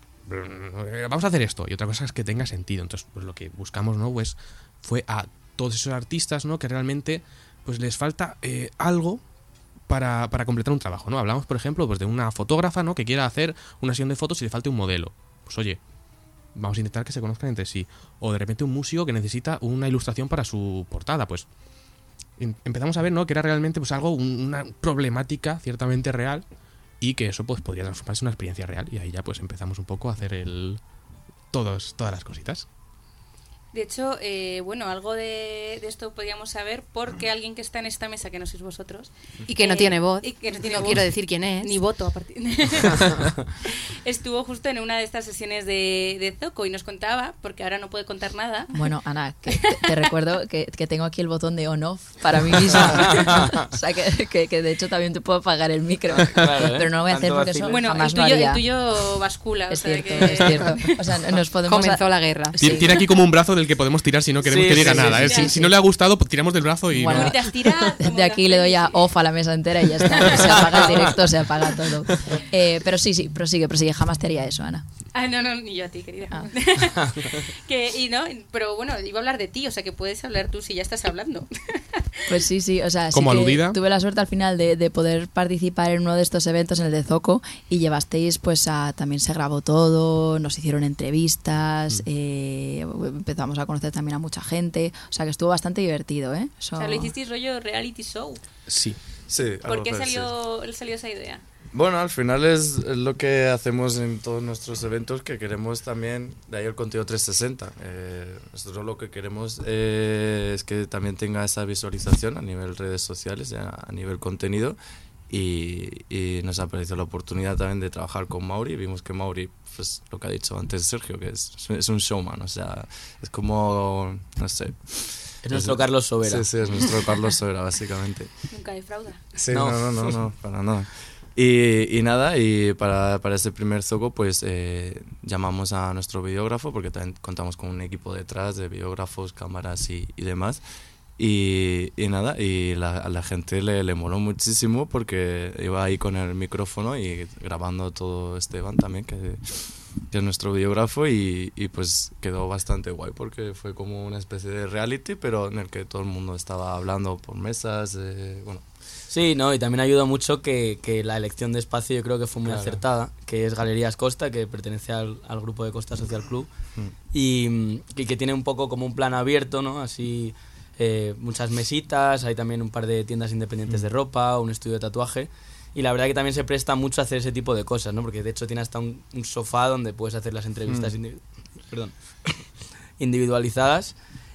vamos a hacer esto, y otra cosa es que tenga sentido. Entonces, pues lo que buscamos, ¿no?, pues fue a todos esos artistas, ¿no?, que realmente pues les falta eh, algo para, para completar un trabajo, ¿no? Hablamos, por ejemplo, pues de una fotógrafa, ¿no?, que quiera hacer una sesión de fotos y le falta un modelo. Pues oye, vamos a intentar que se conozcan entre sí. O de repente un músico que necesita una ilustración para su portada, pues em- empezamos a ver, ¿no?, que era realmente pues algo, un- una problemática ciertamente real, y que eso pues podría transformarse en una experiencia real. Y ahí ya pues empezamos un poco a hacer el todos todas las cositas. De hecho, eh, bueno, algo de, de esto podríamos saber porque alguien que está en esta mesa, que no sois vosotros... Y que no eh, tiene voz. Y que no tiene No voz, quiero decir quién es. Ni voto, a partir. Estuvo justo en una de estas sesiones de, de Zoco y nos contaba, porque ahora no puede contar nada. Bueno, Ana, que te, te recuerdo que, que tengo aquí el botón de on-off para mí misma. O sea, que, que, que de hecho también te puedo apagar el micro. Claro, ¿eh? Pero no lo voy a hacer Tanto porque vacile. eso Bueno, el jamás lo tuyo, haría. el tuyo bascula. Es o sea cierto, que... es cierto. O sea, nos podemos... Comenzó la guerra. Sí. Tiene aquí como un brazo del que podemos tirar si no queremos Sí, que diga sí, nada, sí, ¿eh? sí, Si, sí. si no le ha gustado, pues tiramos del brazo y... Bueno, no. Ahorita tirad, como de aquí las le doy a pelis. off a la mesa entera y ya está. Se apaga el directo, se apaga todo. Eh, pero sí, sí, prosigue, prosigue. Jamás te haría eso, Ana. Ah, no, no, ni yo a ti, querida. Ah. que, y no, pero bueno, iba a hablar de ti, o sea que puedes hablar tú si ya estás hablando. Pues sí, sí, o sea, sí Como que aludida. tuve la suerte al final de, de poder participar en uno de estos eventos, en el de Zoco, y llevasteis, pues, a, también se grabó todo, nos hicieron entrevistas, eh, empezamos a conocer también a mucha gente, o sea que estuvo bastante divertido, ¿eh? Eso- O sea, lo hicisteis rollo reality show. Sí. Sí, ¿Por algo qué parecido. salió, salió esa idea? Bueno, al final es, es lo que hacemos en todos nuestros eventos, que queremos también, de ahí el contenido trescientos sesenta. Eh, nosotros lo que queremos eh, es que también tenga esa visualización a nivel redes sociales, a, a nivel contenido, y, y nos apareció la oportunidad también de trabajar con Mauri. Vimos que Mauri, pues lo que ha dicho antes Sergio, que es, es un showman, o sea, es como, no sé... Es nuestro Carlos Sobera. Sí, sí, es nuestro Carlos Sobera, básicamente. Nunca defrauda. Sí, No. no, no, no, no, para nada. Y, y nada, y para, para este primer Zoco, pues eh, llamamos a nuestro videógrafo, porque también contamos con un equipo detrás de videógrafos, cámaras y, y demás. Y, y nada, y la, a la gente le, le moló muchísimo porque iba ahí con el micrófono y grabando todo Esteban también, que, que es nuestro videógrafo, y, y pues quedó bastante guay porque fue como una especie de reality, pero en el que todo el mundo estaba hablando por mesas, eh, bueno. Sí, no, y también ayuda mucho que, que la elección de espacio yo creo que fue muy Claro. acertada, que es Galerías Costa, que pertenece al, al grupo de Costa Social Club, Mm. y, y que tiene un poco como un plan abierto, ¿no? Así, eh, muchas mesitas, hay también un par de tiendas independientes de ropa, un estudio de tatuaje, y la verdad que también se presta mucho a hacer ese tipo de cosas, ¿no? Porque de hecho tiene hasta un, un sofá donde puedes hacer las entrevistas Mm. individu- perdón, individualizadas,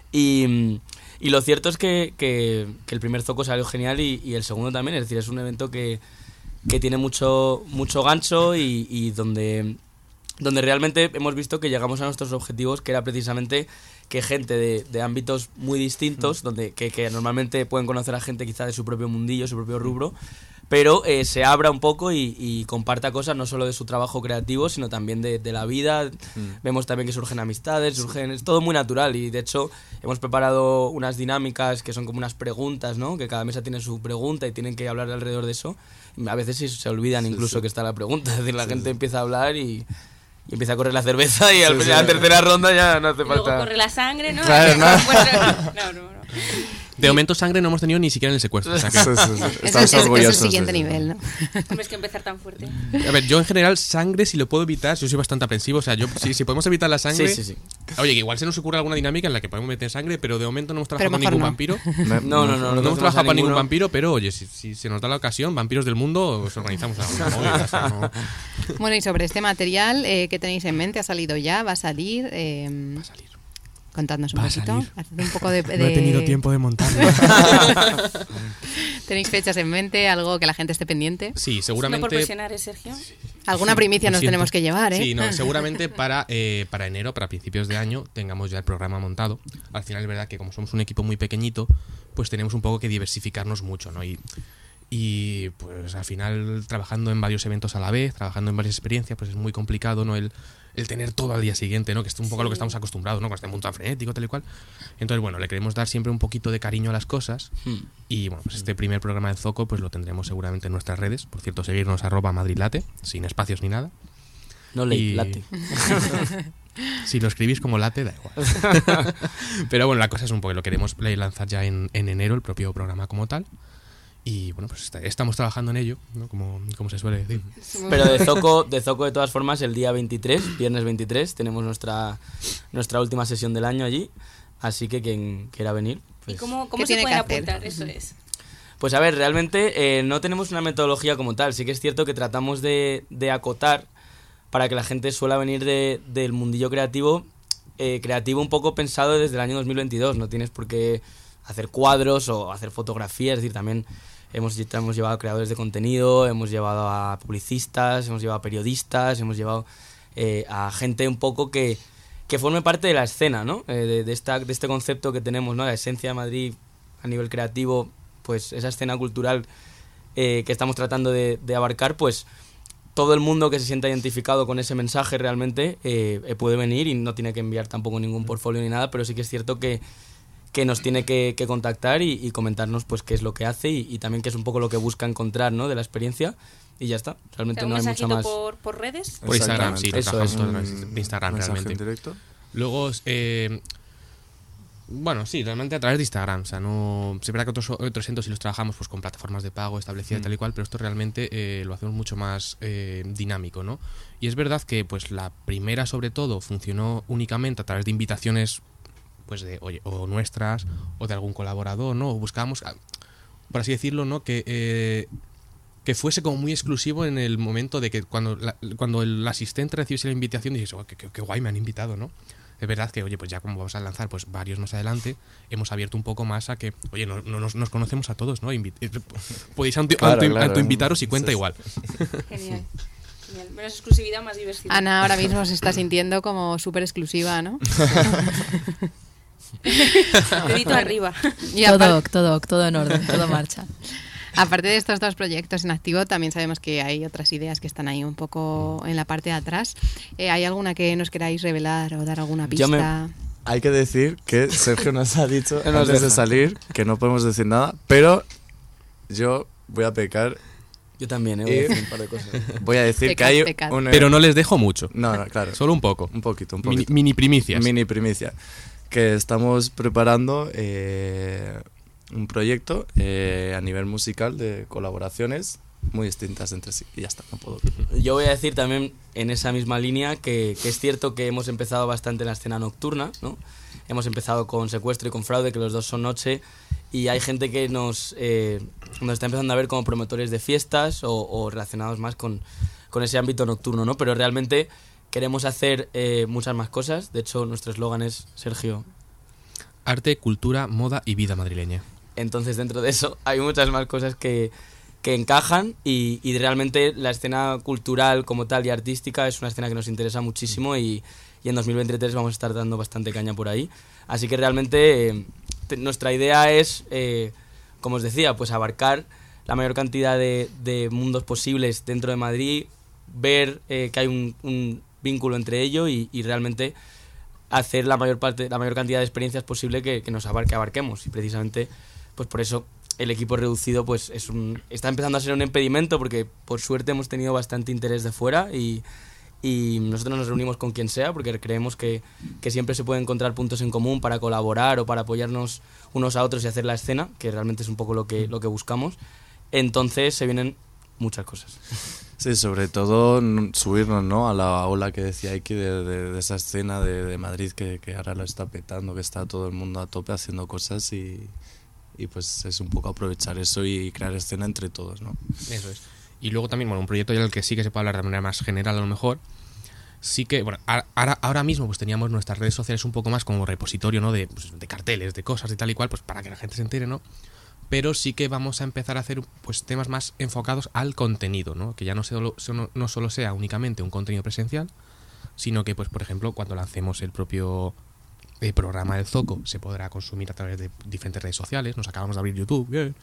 y... Y lo cierto es que, que, que el primer Zoco salió genial y, y el segundo también, es decir, es un evento que, que tiene mucho, mucho gancho y, y donde, donde realmente hemos visto que llegamos a nuestros objetivos, que era precisamente que gente de, de ámbitos muy distintos, Mm. donde que, que normalmente pueden conocer a gente quizá de su propio mundillo, su propio rubro, pero eh, se abra un poco y, y comparta cosas no solo de su trabajo creativo, sino también de, de la vida. Mm. Vemos también que surgen amistades, surgen, es todo muy natural, y de hecho hemos preparado unas dinámicas que son como unas preguntas, ¿no? Que cada mesa tiene su pregunta y tienen que hablar alrededor de eso. A veces sí se olvidan Sí, incluso sí. que está la pregunta, es decir, la Sí, gente sí. empieza a hablar y, y empieza a correr la cerveza y al Sí, final, sí. la tercera ronda ya no hace Luego falta... corre la sangre, ¿no? Claro, no. no, no, no. De momento sangre no hemos tenido ni siquiera en el secuestro. O sea que- Sí, sí, sí. Ese Estamos es, es el orgullosos. siguiente de- nivel, ¿no? Hombre, es que empezar tan fuerte. a ver, yo en general sangre, si lo puedo evitar, yo soy bastante aprensivo. O sea, yo si, si podemos evitar la sangre... Sí, sí, sí. Oye, que igual se nos ocurre alguna dinámica en la que podemos meter sangre, pero de momento no hemos trabajado Pero con mejor ningún no. vampiro. Me- No, no, no, No no hemos conocemos trabajado a para ningún ninguno. vampiro, pero oye, si, si se nos da la ocasión, vampiros del mundo, os organizamos alguna movida, o sea, no- Bueno, y sobre este material, eh, ¿qué tenéis en mente? ¿Ha salido ya? ¿Va a salir? Eh, Va a salir. Contadnos un Va a poquito. salir. Haced un poco de, No he de- tenido tiempo de montarlo. ¿Tenéis fechas en mente? ¿Algo que la gente esté pendiente? Sí, No por seguramente... presionar, ¿eh, Sergio? Alguna primicia Lo nos siento. tenemos que llevar, ¿eh? Sí, no, seguramente para, eh, para enero, para principios de año, tengamos ya el programa montado. Al final es verdad que como somos un equipo muy pequeñito, pues tenemos un poco que diversificarnos mucho, ¿no? Y, y pues al final trabajando en varios eventos a la vez, trabajando en varias experiencias, pues es muy complicado, ¿no? El, el tener todo al día siguiente, ¿no? Que es un poco a lo que estamos acostumbrados, ¿no? Con este mundo tan frenético, tal y cual. Entonces, bueno, le queremos dar siempre un poquito de cariño a las cosas. Hmm. Y bueno, pues este primer programa de Zoco pues lo tendremos seguramente en nuestras redes. Por cierto, seguirnos arroba madrilate, sin espacios ni nada. No leí, Y- late. Si lo escribís como late, da igual. Pero bueno, la cosa es un poco que lo queremos lanzar ya en, en enero, el propio programa como tal. Y bueno, pues está- estamos trabajando en ello, ¿no? Como, como se suele decir. Pero de Zoco, de Zoco, de todas formas, el día veintitrés, viernes veintitrés, tenemos nuestra, nuestra última sesión del año allí. Así que quien quiera venir, ¿Y pues... cómo, cómo ¿Qué se tiene pueden que hacer? apuntar? Eso es. Pues a ver, realmente eh, no tenemos una metodología como tal. Sí que es cierto que tratamos de, de acotar para que la gente suela venir de, del mundillo creativo, eh, creativo un poco pensado desde el año dos mil veintidós. No tienes por qué hacer cuadros o hacer fotografías. Es decir, también hemos, hemos llevado a creadores de contenido, hemos llevado a publicistas, hemos llevado a periodistas, hemos llevado eh, a gente un poco que, que forme parte de la escena, ¿no? Eh, de, de, esta, de este concepto que tenemos, ¿no? La esencia de Madrid a nivel creativo, pues esa escena cultural eh, que estamos tratando de, de abarcar, pues todo el mundo que se sienta identificado con ese mensaje realmente eh, eh, puede venir y no tiene que enviar tampoco ningún portfolio ni nada, pero sí que es cierto que, que nos tiene que, que contactar y, y comentarnos pues qué es lo que hace y, y también qué es un poco lo que busca encontrar, ¿no? De la experiencia y ya está. Realmente ¿Un no hay mucho mensajito más. por, por redes? Por Instagram, sí, lo Eso trabajamos es. todo a través de Instagram mensaje realmente. en directo. Luego, eh, bueno, sí, realmente a través de Instagram. O sea, no. Se verá que otros, otros eventos sí los trabajamos pues con plataformas de pago establecidas y tal y cual, pero esto realmente eh, lo hacemos mucho más eh, dinámico, ¿no? Y es verdad que pues la primera, sobre todo, funcionó únicamente a través de invitaciones, pues de, oye, o nuestras, o de algún colaborador, ¿no? O buscábamos, ah, por así decirlo, ¿no? Que. Eh, que fuese como muy exclusivo en el momento de que cuando, la, cuando el asistente recibiese la invitación dices, oh, qué, qué, qué guay, me han invitado, ¿no? Es verdad que, oye, pues ya como vamos a lanzar pues varios más adelante, hemos abierto un poco más a que, oye, no, no, nos, nos conocemos a todos, ¿no? Invi- podéis auto, Claro, auto, claro. autoinvitaros y cuenta Sí, sí. igual. Genial. Genial. Menos exclusividad, más diversidad. Ana ahora mismo se está sintiendo como súper exclusiva, ¿no? Dedito arriba. Y Todo, apar- todo, todo en orden, todo marcha. aparte de estos dos proyectos en activo, también sabemos que hay otras ideas que están ahí un poco en la parte de atrás. Eh, ¿Hay alguna que nos queráis revelar o dar alguna pista? Yo me- Hay que decir que Sergio nos ha dicho Nos antes de deja. salir que no podemos decir nada, pero yo voy a pecar. Yo también, ¿eh? Voy a Y- decir un par de cosas. Voy a decir que Pecad, hay pecad. un... Pero no les dejo mucho, No, no, claro. solo un poco. Un poquito, un Mini, poquito. mini primicias. Mini primicia. Que estamos preparando eh, un proyecto eh, a nivel musical de colaboraciones muy distintas entre sí. Y ya está, no puedo. Yo voy a decir también en esa misma línea que, que es cierto que hemos empezado bastante en la escena nocturna, ¿no? Hemos empezado con Secuestro y con Fraude, que los dos son noche, y hay gente que nos, eh, nos está empezando a ver como promotores de fiestas o, o relacionados más con, con ese ámbito nocturno, ¿no? Pero realmente queremos hacer eh, muchas más cosas. De hecho, nuestro eslogan es Sergio. Arte, cultura, moda y vida madrileña. Entonces, dentro de eso hay muchas más cosas que, que encajan y, y realmente la escena cultural como tal y artística es una escena que nos interesa muchísimo y, y en dos mil veintitrés vamos a estar dando bastante caña por ahí. Así que realmente eh, te- nuestra idea es, eh, como os decía, pues abarcar la mayor cantidad de, de mundos posibles dentro de Madrid, ver eh, que hay un, un vínculo entre ello y, y realmente hacer la mayor parte, la mayor cantidad de experiencias posible que, que nos abarque, abarquemos. Y precisamente, pues por eso el equipo reducido pues es un, está empezando a ser un impedimento porque por suerte hemos tenido bastante interés de fuera y, y nosotros nos reunimos con quien sea porque creemos que, que siempre se puede encontrar puntos en común para colaborar o para apoyarnos unos a otros y hacer la escena, que realmente es un poco lo que, lo que buscamos. Entonces se vienen muchas cosas. Sí, sobre todo n- subirnos, ¿no? A la ola que decía Iki de, de, de esa escena de, de Madrid que, que ahora lo está petando, que está todo el mundo a tope haciendo cosas y, y pues es un poco aprovechar eso y crear escena entre todos, ¿no? Eso es. Y luego también, bueno, un proyecto del que sí que se puede hablar de manera más general a lo mejor. Sí que, bueno, a- ahora, ahora mismo pues teníamos nuestras redes sociales un poco más como repositorio, ¿no? De, pues, de carteles, de cosas y tal y cual, pues para que la gente se entere, ¿no? pero sí que vamos a empezar a hacer pues temas más enfocados al contenido, ¿no? Que ya no solo, no solo sea únicamente un contenido presencial, sino que, pues por ejemplo, cuando lancemos el propio eh, programa del Zoco, se podrá consumir a través de diferentes redes sociales. Nos acabamos de abrir YouTube, bien.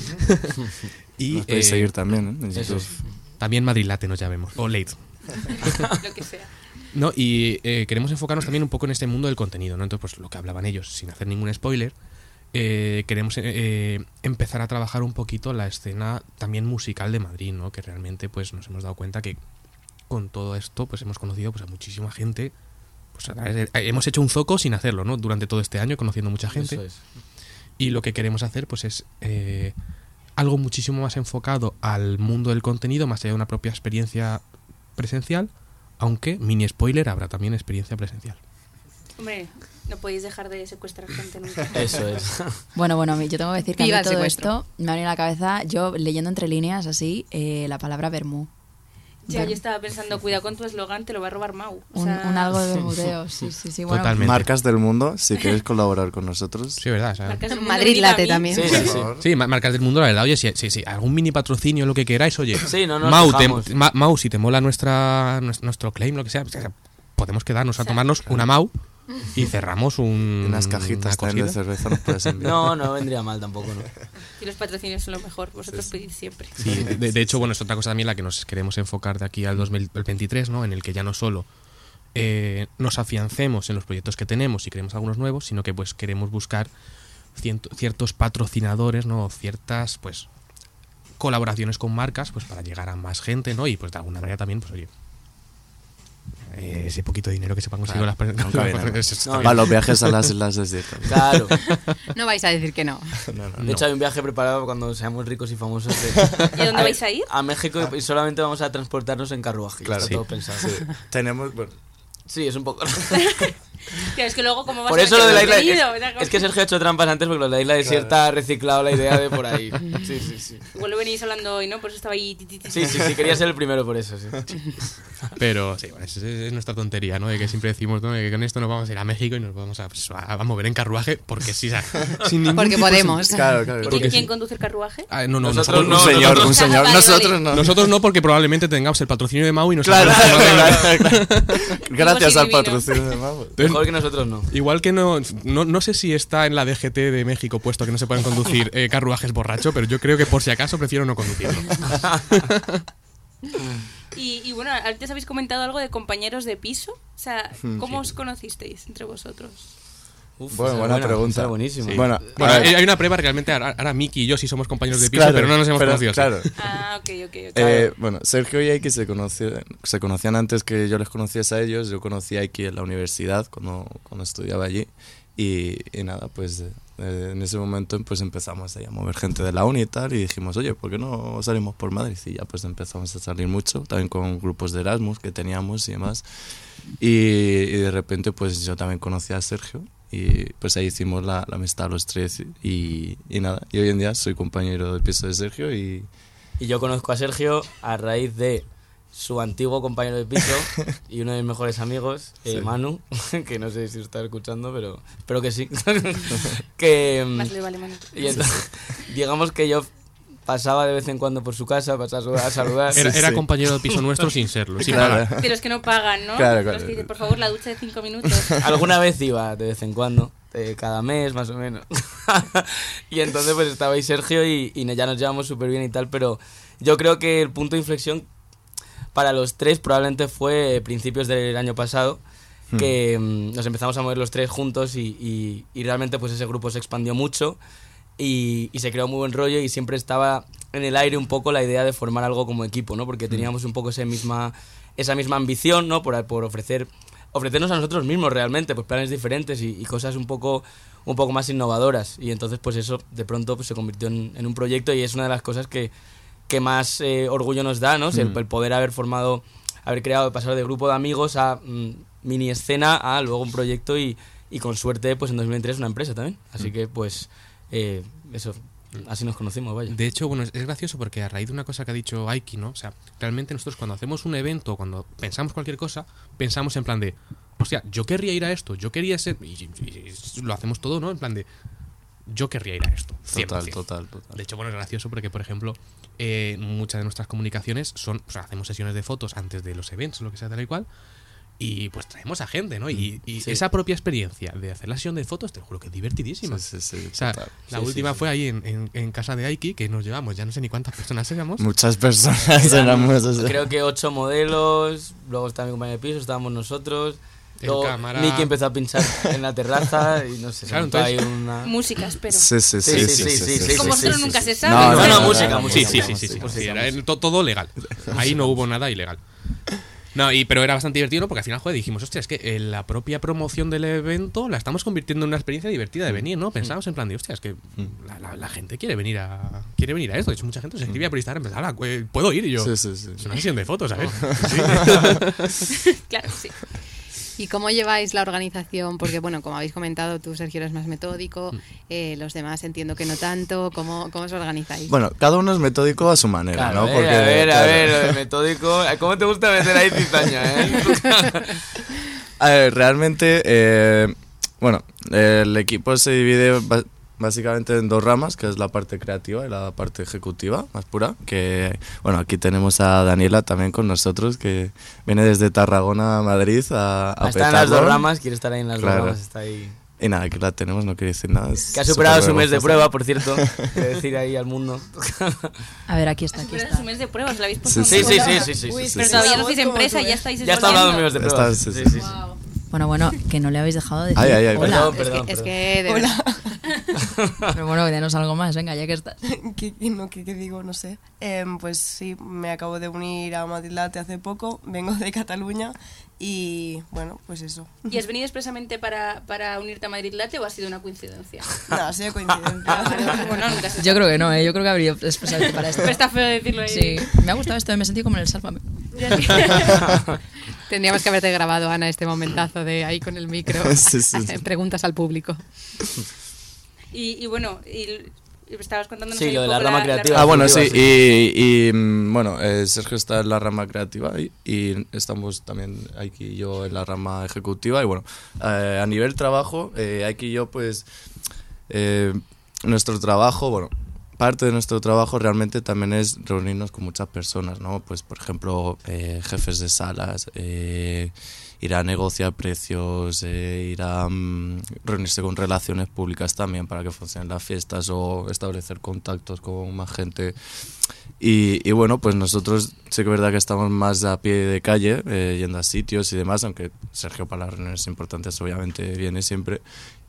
Y nos podéis eh, seguir también, ¿eh? En Eso YouTube. es. También Madrid Late nos llamemos, o Late. Lo que sea. No, y eh, queremos enfocarnos también un poco en este mundo del contenido, ¿no? Entonces, pues lo que hablaban ellos, sin hacer ningún spoiler, eh, queremos eh, empezar a trabajar un poquito la escena también musical de Madrid, ¿no? Que realmente pues nos hemos dado cuenta que con todo esto pues hemos conocido pues a muchísima gente. Pues a través de- eh, hemos hecho un zoco sin hacerlo, ¿no? Durante todo este año, conociendo mucha gente. Eso es. Y lo que queremos hacer pues es eh, algo muchísimo más enfocado al mundo del contenido, más allá de una propia experiencia presencial, aunque, mini spoiler, habrá también experiencia presencial. Hombre, no podéis dejar de secuestrar gente nunca. Eso es. Bueno, bueno, a mí- yo tengo que decir que a Viva mí el todo secuestro. esto me ha venido a la cabeza, yo leyendo entre líneas así, eh, la palabra vermú. Ya, Ver- yo estaba pensando, cuidado con tu eslogan, te lo va a robar Mau. O un, sea, un algo de bermudeo, sí, sí, sí. Bueno, Totalmente. Marcas del mundo, si queréis colaborar con nosotros. Sí, verdad. O sea, marcas del mundo, Madrid mira a Late mí. también. Sí, por sí, sí. favor. sí, ma- marcas del mundo, la verdad. Oye, sí, sí, sí, algún mini patrocinio, lo que queráis, oye. Sí, no nos Mau, te- dejamos. Ma- Mau, si te mola nuestra nues- nuestro claim, lo que sea, pues, podemos quedarnos a tomarnos una Mau y cerramos un, Y unas cajitas una también de cosita. cerveza nos puedes enviar. No, no vendría mal tampoco, ¿no? Y los patrocinios son lo mejor, vosotros pedid siempre. Sí, de, de hecho, bueno, es otra cosa también la que nos queremos enfocar de aquí al dos mil veintitrés, ¿no? En el que ya no solo eh, nos afiancemos en los proyectos que tenemos y queremos algunos nuevos, sino que pues queremos buscar ciento- ciertos patrocinadores, ¿no? Ciertas, pues, colaboraciones con marcas, pues para llegar a más gente, ¿no? Y pues de alguna manera también, pues oye, eh, ese poquito de dinero que se puedan conseguir Claro, las nunca viene mal. eso está No, bien. Para los viajes a las islas desiertas. Claro. No vais a decir que no. No, no. De hecho, hay un viaje preparado cuando seamos ricos y famosos. de- ¿Y a dónde vais a ir? A México y solamente vamos a transportarnos en carruaje. Claro. Está Sí. todo pensado. Sí. Tenemos, bueno, Sí, es un poco. Tío, es que luego, como vas Por a eso meter lo de la isla. contenido? O sea, Es, como- es que Sergio ha hecho trampas antes porque lo de la isla desierta ha reciclado la idea de por ahí. Sí, sí, sí. Igual lo venís hablando hoy, ¿no? Por eso estaba ahí. ti, ti, ti. Sí, sí, sí, quería ser el primero por eso, sí. Pero sí, bueno, es, es nuestra tontería, ¿no? De que siempre decimos, ¿no? De que con esto nos vamos a ir a México y nos vamos a, pues, a, a mover en carruaje porque sí, o sea, sin ningún Porque tipo de podemos. claro, claro. ¿Y Porque quién, sí. quién conduce el carruaje? Ah, no, no, Nosotros nosotros, no, un señor, nosotros- un señor. Vale, vale. Nosotros no. Nosotros no, porque probablemente tengamos el patrocinio de Mau y nos Claro, hagamos- claro, claro. Gracias y al divino. patrocinio de Mau. Mejor que nosotros no. Igual que no, no, no sé si está en la D G T de México puesto que no se pueden conducir eh, carruajes borracho, pero yo creo que por si acaso prefiero no conducirlo. Y, y bueno, antes habéis comentado algo de compañeros de piso. O sea, Hmm, ¿cómo os conocisteis entre vosotros? Uf, Bueno, esa buena es pregunta. esa es buenísima. Sí. Bueno, Bueno, a ver, hay hay una prueba, realmente ahora, ahora Miki y yo sí somos compañeros de piso, claro, pero no nos hemos pero, conocido. así. Claro. Ah, ok, ok, ok. Eh, bueno, Sergio y Aiki se, conoci- se conocían antes que yo les conociese a ellos. Yo conocí a Aiki en la universidad cuando, cuando estudiaba allí. Y, y nada, pues eh, en ese momento pues empezamos ahí a mover gente de la uni y tal. Y dijimos, oye, ¿por qué no salimos por Madrid? Y ya pues empezamos a salir mucho, también con grupos de Erasmus que teníamos y demás. Y, y de repente pues yo también conocí a Sergio. Y pues ahí hicimos la, la amistad los tres. Y, y nada, y hoy en día soy compañero del piso de Sergio y... Y yo conozco a Sergio a raíz de su antiguo compañero de piso y uno de mis mejores amigos, eh, Sí. Manu, que no sé si está escuchando, pero espero que sí. que, mm, Más le vale, mano. y entonces, digamos que yo pasaba de vez en cuando por su casa, pasaba a saludar. Era, Sí, era sí. compañero de piso nuestro sin serlo, sin Claro. pagar. De los que no pagan, ¿no? Claro, Los claro. que dicen, por favor, la ducha de cinco minutos. Alguna vez iba de vez en cuando, eh, cada mes más o menos. Y entonces pues estaba ahí Sergio y, y ya nos llevamos súper bien y tal, pero yo creo que el punto de inflexión para los tres probablemente fue principios del año pasado, que mm, nos empezamos a mover los tres juntos y, y- y realmente pues ese grupo se expandió mucho y, y se creó muy buen rollo y siempre estaba en el aire un poco la idea de formar algo como equipo, ¿no? Porque teníamos un poco esa misma, esa misma ambición, ¿no? Por, por ofrecer ofrecernos a nosotros mismos realmente pues planes diferentes y, y cosas un poco un poco más innovadoras y entonces pues eso de pronto pues, se convirtió en, en un proyecto y es una de las cosas que, que más eh, orgullo nos da, ¿no? O sea, el, el poder haber formado, haber creado, pasar de grupo de amigos a mm, mini escena a luego un proyecto y, y con suerte pues en dos mil veintitrés una empresa también, así que pues eh, eso, así nos conocimos, vaya. De hecho, bueno, es, es gracioso porque a raíz de una cosa que ha dicho Aiki, ¿no? O sea, realmente nosotros cuando hacemos un evento, cuando pensamos cualquier cosa, pensamos en plan de, hostia, yo querría ir a esto, yo quería ser... Y, y- y lo hacemos todo, ¿no? En plan de... yo querría ir a esto. cien por Total, cien. total, total. De hecho, bueno, es gracioso porque, por ejemplo, eh, muchas de nuestras comunicaciones son, o sea, hacemos sesiones de fotos antes de los eventos, lo que sea tal y cual, y pues traemos a gente, ¿no? Y, y Sí. esa propia experiencia de hacer la sesión de fotos, te juro que es divertidísima. Sí, sí, sí, O sea, total. la Sí, última sí, sí. fue ahí en, en, en casa de Aiki, que nos llevamos, ya no sé ni cuántas personas éramos. Muchas personas éramos. o sea. Creo que ocho modelos, luego está mi compañero de piso, estábamos nosotros. El Luego cámara. Miki empezó a pinchar en la terraza y no sé, se Claro, montó entonces- ahí una... Música, espero. Sí, sí, Sí, sí. sí, sí, sí, sí, Como sí, vosotros sí, nunca sí, se sí. sabe. No, No, no, no, música, no, música. Sí, sí, sí, sí, sí, Música. sí, era en to- todo legal. Ahí no hubo nada ilegal. No, y, pero era bastante divertido, ¿no? Porque al final, joder, dijimos, hostia, es que eh, la propia promoción del evento la estamos convirtiendo en una experiencia divertida de venir, ¿no? Pensamos en plan de, hostia, es que la, la- la gente quiere venir a quiere venir a esto. De hecho, mucha gente se escribía por Instagram, pensaba, ¿puedo ir? Y yo, Sí, sí, sí. es una sesión de fotos, ¿sabes? Claro, sí. ¿Y cómo lleváis la organización? Porque, bueno, como habéis comentado, tú, Sergio, eres más metódico, eh, los demás entiendo que no tanto. ¿Cómo, cómo os organizáis? Bueno, cada uno es metódico a su manera, Claro, ¿no? eh, Porque, a ver, a claro. ver, lo de metódico. ¿Cómo te gusta meter ahí cizaña, eh? A ver, realmente, eh, bueno, el equipo se divide ba- básicamente en dos ramas, que es la parte creativa y la parte ejecutiva, más pura. Que, bueno, aquí tenemos a Daniela también con nosotros, que viene desde Tarragona a Madrid a, a Está en las petarlo. dos ramas, quiere estar ahí en las Claro. dos ramas, está ahí. Y nada, aquí la tenemos, no quiere decir nada. es Que ha superado súper su mes de vergonzoso. prueba, por cierto. Quiere decir ahí al mundo. A ver, aquí está, aquí Pero es está. un mes de pruebas, lo habéis puesto. Sí, en sí, sí, marcha. sí, sí, sí, Uy, sí, es sí. Pero que todavía no estamos hacéis como empresa y tú, ya ¿eh? estáis Ya está hablando de mes de Está- pruebas. sí, Sí, sí. sí, sí. Wow. Bueno, bueno, que no le habéis dejado decir Ay, ay, ay, hola. Perdón, es, perdón, que, es perdón. que de Hola. Pero bueno, denos algo más, venga, ya que estás. ¿Qué, qué- no, ¿qué, qué digo? No sé. Em, pues sí, me acabo de unir a Madrid Latte hace poco, vengo de Cataluña y bueno, pues eso. ¿Y has venido expresamente para, para unirte a Madrid Latte o ha sido una coincidencia? No, ha sido coincidencia. Ah, vale, bueno, nunca se Yo sabe. creo que no, ¿eh? Yo creo que habría expresamente para esto. Pero está feo decirlo ahí. Sí, me ha gustado esto, me he sentido como en el Sálvame. Tendríamos que haberte grabado, Ana, este momentazo de ahí con el micro. Sí, sí, sí. Preguntas al público. Y, y bueno, y, y estabas contándonos Sí, ahí lo un de la poco rama creativa. Ah, bueno, sí, Ejecutiva, y, y, mm, bueno, eh, Sergio está en la rama creativa y, y estamos también Aiki y yo en la rama ejecutiva. Y bueno, eh, a nivel trabajo, eh, Aiki y yo, pues, eh, nuestro trabajo, bueno, parte de nuestro trabajo realmente también es reunirnos con muchas personas, ¿no? Pues, por ejemplo, eh, jefes de salas, eh, ir a negociar precios, eh, ir a mm, reunirse con relaciones públicas también para que funcionen las fiestas o establecer contactos con más gente. Y, y bueno, pues nosotros sí que es verdad que estamos más a pie de calle, eh, yendo a sitios y demás, aunque Sergio para las reuniones importantes obviamente viene siempre.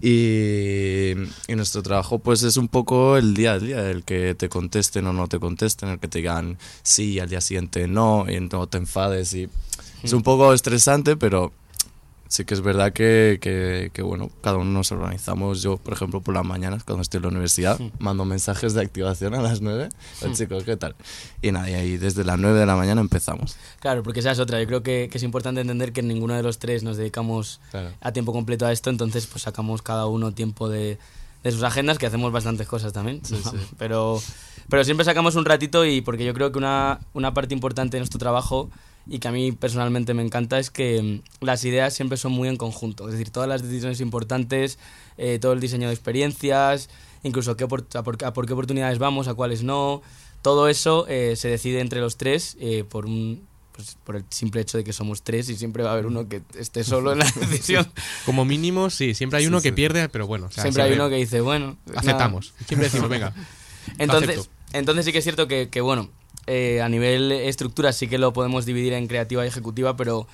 Y, y nuestro trabajo pues es un poco el día a día, el que te contesten o no te contesten, el que te digan sí y al día siguiente no, y no te enfades. Y es un poco estresante, pero sí que es verdad que, que, que, bueno, cada uno nos organizamos. Yo, por ejemplo, por las mañanas, cuando estoy en la universidad, mando mensajes de activación a las nueve. Hola, chicos, ¿qué tal? Y nada, y ahí desde las nueve de la mañana empezamos. Claro, porque esa es otra. Yo creo que, que es importante entender que ninguno de los tres nos dedicamos Claro. a tiempo completo a esto, entonces pues sacamos cada uno tiempo de, de sus agendas, que hacemos bastantes cosas también. Sí, sí. Pero, pero siempre sacamos un ratito y porque yo creo que una, una parte importante de nuestro trabajo y que a mí personalmente me encanta es que mm, las ideas siempre son muy en conjunto. Es decir, todas las decisiones importantes, eh, todo el diseño de experiencias, incluso qué opor- a, por, a por qué oportunidades vamos, a cuáles no, todo eso eh, se decide entre los tres eh, por un... Pues por el simple hecho de que somos tres y siempre va a haber uno que esté solo en la decisión. Como mínimo, sí, siempre hay Sí, uno sí. que pierde, pero bueno. o sea, siempre hay uno que dice, bueno... Aceptamos. Siempre decimos, venga. nada. Entonces, acepto. entonces sí que es cierto que, que bueno, eh, a nivel estructura sí que lo podemos dividir en creativa y ejecutiva, pero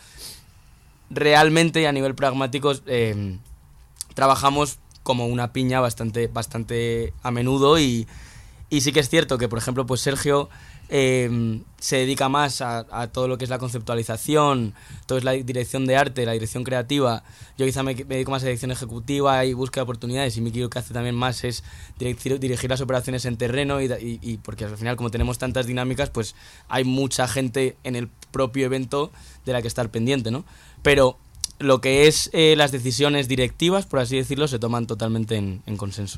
realmente a nivel pragmático eh, trabajamos como una piña bastante, bastante a menudo y, y sí que es cierto que, por ejemplo, pues Sergio eh, se dedica más a, a todo lo que es la conceptualización, todo es la dirección de arte, la dirección creativa. Yo quizá me, me dedico más a dirección ejecutiva y búsqueda de oportunidades, y Miki lo que hace también más es dirigir, dirigir las operaciones en terreno y, y, y porque al final, como tenemos tantas dinámicas, pues hay mucha gente en el propio evento de la que estar pendiente, ¿no? Pero lo que es eh, las decisiones directivas, por así decirlo, se toman totalmente en, en consenso.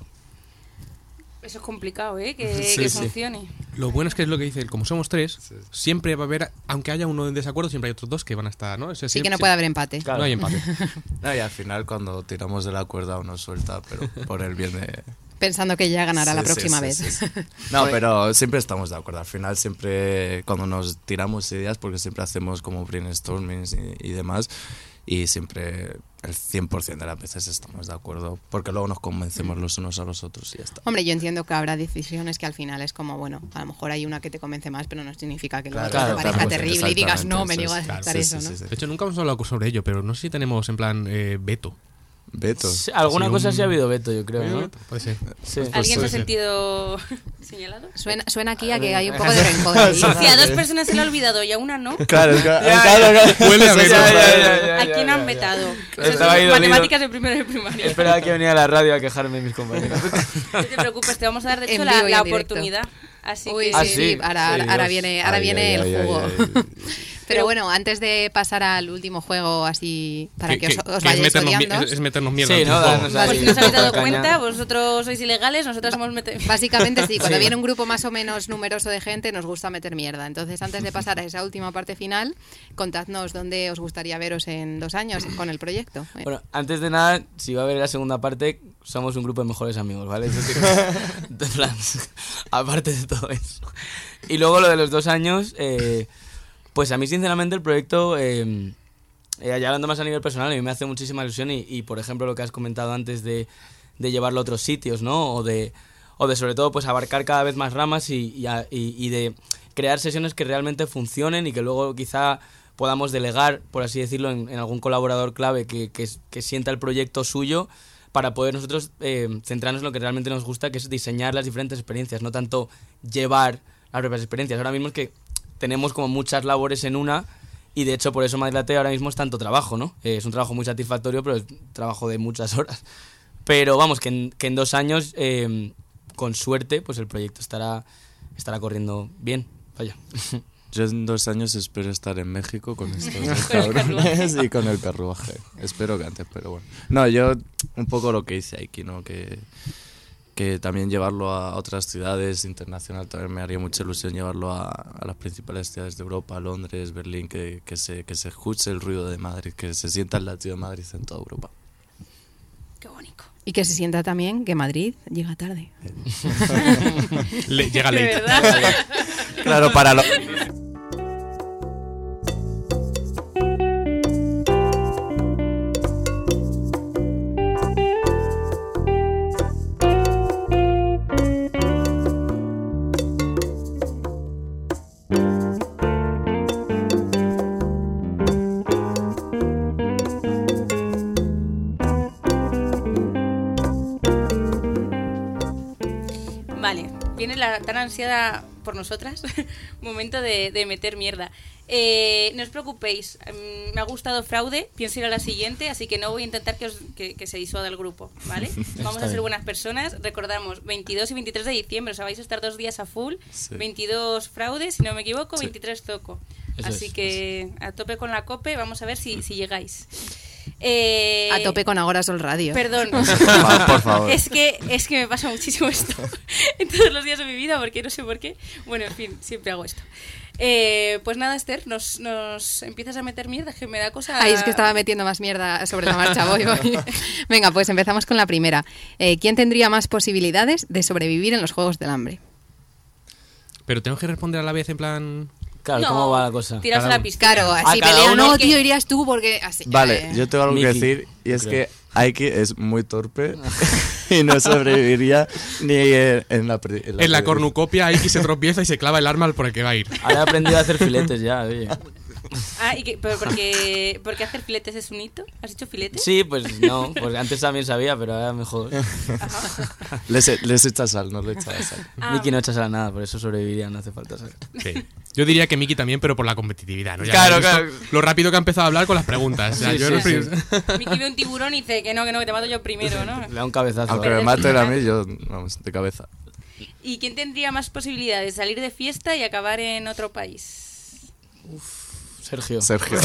Eso es complicado, ¿eh? Que, Sí, que sí. funcione. Lo bueno es que es lo que dice él, como somos tres, siempre va a haber, aunque haya uno en desacuerdo, siempre hay otros dos que van a estar, ¿no? Ese Sí que siempre- no puede haber empate. Claro. No hay empate. No, y al final cuando tiramos de la cuerda uno suelta, pero por el bien de... pensando que ya ganará Sí, la sí, próxima sí, vez. sí, sí. No, pero siempre estamos de acuerdo. Al final siempre cuando nos tiramos ideas, porque siempre hacemos como brainstormings y, y demás, y siempre el cien por ciento de las veces estamos de acuerdo, porque luego nos convencemos los unos a los otros y ya está. Hombre, yo entiendo que habrá decisiones que al final es como, bueno, a lo mejor hay una que te convence más, pero no significa que Claro, luego te claro, parezca claro, terrible y digas, exactamente, no, me eso niego a es, aceptar sí, eso, sí, ¿no? sí, sí. De hecho, nunca hemos hablado sobre ello, pero no sé si tenemos en plan eh, veto. Veto. Sí, alguna Sí, cosa un- sí ha habido veto, yo creo, ¿no? Puede ser. Sí. ¿Alguien se ha puede ser. sentido señalado? Suena, suena aquí a que hay un poco de rencor ahí. Si a dos personas se le ha olvidado y a una no, Claro, es que, ya, claro, claro. Huele a Sí, veto. ya, ya, ya, ya, ¿a ya, quién ya, han ya. vetado? Estaba Eso ahí es dolido. matemáticas de primero de primaria. Esperaba que venía a la radio a quejarme mis compañeros. No te preocupes, te vamos a dar de En hecho vivo la, y la en directo. oportunidad. Así Uy, que Ah, sí, sí. sí, ahora, Ay, ahora Dios. viene, ahora Ay, viene ay, el ay, jugo. ay, ay. Pero bueno, antes de pasar al último juego, así para que, os, os que es, vayáis meternos, mi- odiando, es, es meternos mierda Sí, en tu ¿no? juego. Darnos ahí por si no os habéis dado caña. cuenta, vosotros sois ilegales, nosotros hemos metido... básicamente sí, cuando Sí. viene un grupo más o menos numeroso de gente nos gusta meter mierda. Entonces, antes de pasar a esa última parte final, contadnos dónde os gustaría veros en dos años con el proyecto. Bueno, antes de nada, si va a haber la segunda parte, somos un grupo de mejores amigos, ¿vale? Eso sí. De plan, aparte de todo eso. Y luego lo de los dos años, eh, pues a mí sinceramente el proyecto, eh, eh, ya hablando más a nivel personal, a mí me hace muchísima ilusión y, y por ejemplo lo que has comentado antes de, de llevarlo a otros sitios, ¿no? O de, o de sobre todo pues abarcar cada vez más ramas y, y, a- y- y de crear sesiones que realmente funcionen y que luego quizá podamos delegar, por así decirlo, en, en algún colaborador clave que, que, que sienta el proyecto suyo para poder nosotros eh, centrarnos en lo que realmente nos gusta, que es diseñar las diferentes experiencias, no tanto llevar las propias experiencias. Ahora mismo es que tenemos como muchas labores en una y de hecho por eso Madrid Latte ahora mismo es tanto trabajo, ¿no? Eh, es un trabajo muy satisfactorio, pero es trabajo de muchas horas. Pero vamos, que en, que en dos años, eh, con suerte, pues el proyecto estará, estará corriendo bien. Vaya. Yo en dos años espero estar en México con estos dos cabrones y con el carruaje. Espero que antes, pero bueno. No, yo un poco lo que hice aquí, ¿no? Que, que también llevarlo a otras ciudades internacionales, también me haría mucha ilusión llevarlo a, a las principales ciudades de Europa, Londres, Berlín, que, que, se, que se escuche el ruido de Madrid, que se sienta el latido de Madrid en toda Europa. Qué bonito. Y que se sienta también que Madrid llega tarde. Le- llega De late. verdad. Claro, para lo... Vale, viene la tan ansiada por nosotras momento de, de meter mierda. Eh, no os preocupéis, mm, me ha gustado Fraude, pienso ir a la siguiente, así que no voy a intentar que, os- que, que se disuada el grupo, ¿vale? Vamos a ser bien. buenas personas. Recordamos, veintidós y veintitrés de diciembre, o sea, vais a estar dos días a full. Sí. veintidós Fraude, si no me equivoco, Sí. veintitrés Zoco. Eso Así es, que a tope con la cope, vamos a ver si, si llegáis. Eh, A tope con Agora Sol Radio. Perdón. Va, por favor. Es que, es que me pasa muchísimo esto en todos los días de mi vida, porque no sé por qué. Bueno, en fin, siempre hago esto. Eh, pues nada, Esther, nos, nos empiezas a meter mierda, que me da cosa... Ahí es que estaba metiendo más mierda sobre la marcha. Voy, voy. Venga, pues empezamos con la primera. Eh, ¿Quién tendría más posibilidades de sobrevivir en los Juegos del Hambre? Pero tengo que responder a la vez en plan... Claro, No, ¿cómo va la cosa? Tiraos a Cada la uno. piscina. Claro, así cada pelea, uno no, que- tío, irías tú porque... Así, Vale, eh. yo tengo algo que Miki, decir y es creo. que Aiki es muy torpe y no sobreviviría ni en, en la... pri- En la pri- cornucopia Aiki se tropieza y se clava el arma por el que va a ir. Ahora he aprendido a hacer filetes ya, oye. Ah, ¿y qué? ¿Pero porque, porque hacer filetes es un hito? ¿Has hecho filetes? Sí, pues no, porque antes también sabía, pero ahora me jodo. Les, e- les echa sal, no le echa sal. Ah. Miki no echa sal a nada, por eso sobreviviría, no hace falta sal. Sí. Yo diría que Miki también, pero por la competitividad, ¿no? Ya Claro, has visto claro. Lo rápido que ha empezado a hablar con las preguntas. O sea, Sí, yo sí, no- sí. Miki ve un tiburón y dice que no, que no, que te mato yo primero, ¿no? Le da un cabezazo. Aunque ¿vale? me maten a mí, yo, vamos, de cabeza. ¿Y quién tendría más posibilidades de salir de fiesta y acabar en otro país? Sergio. Sergio.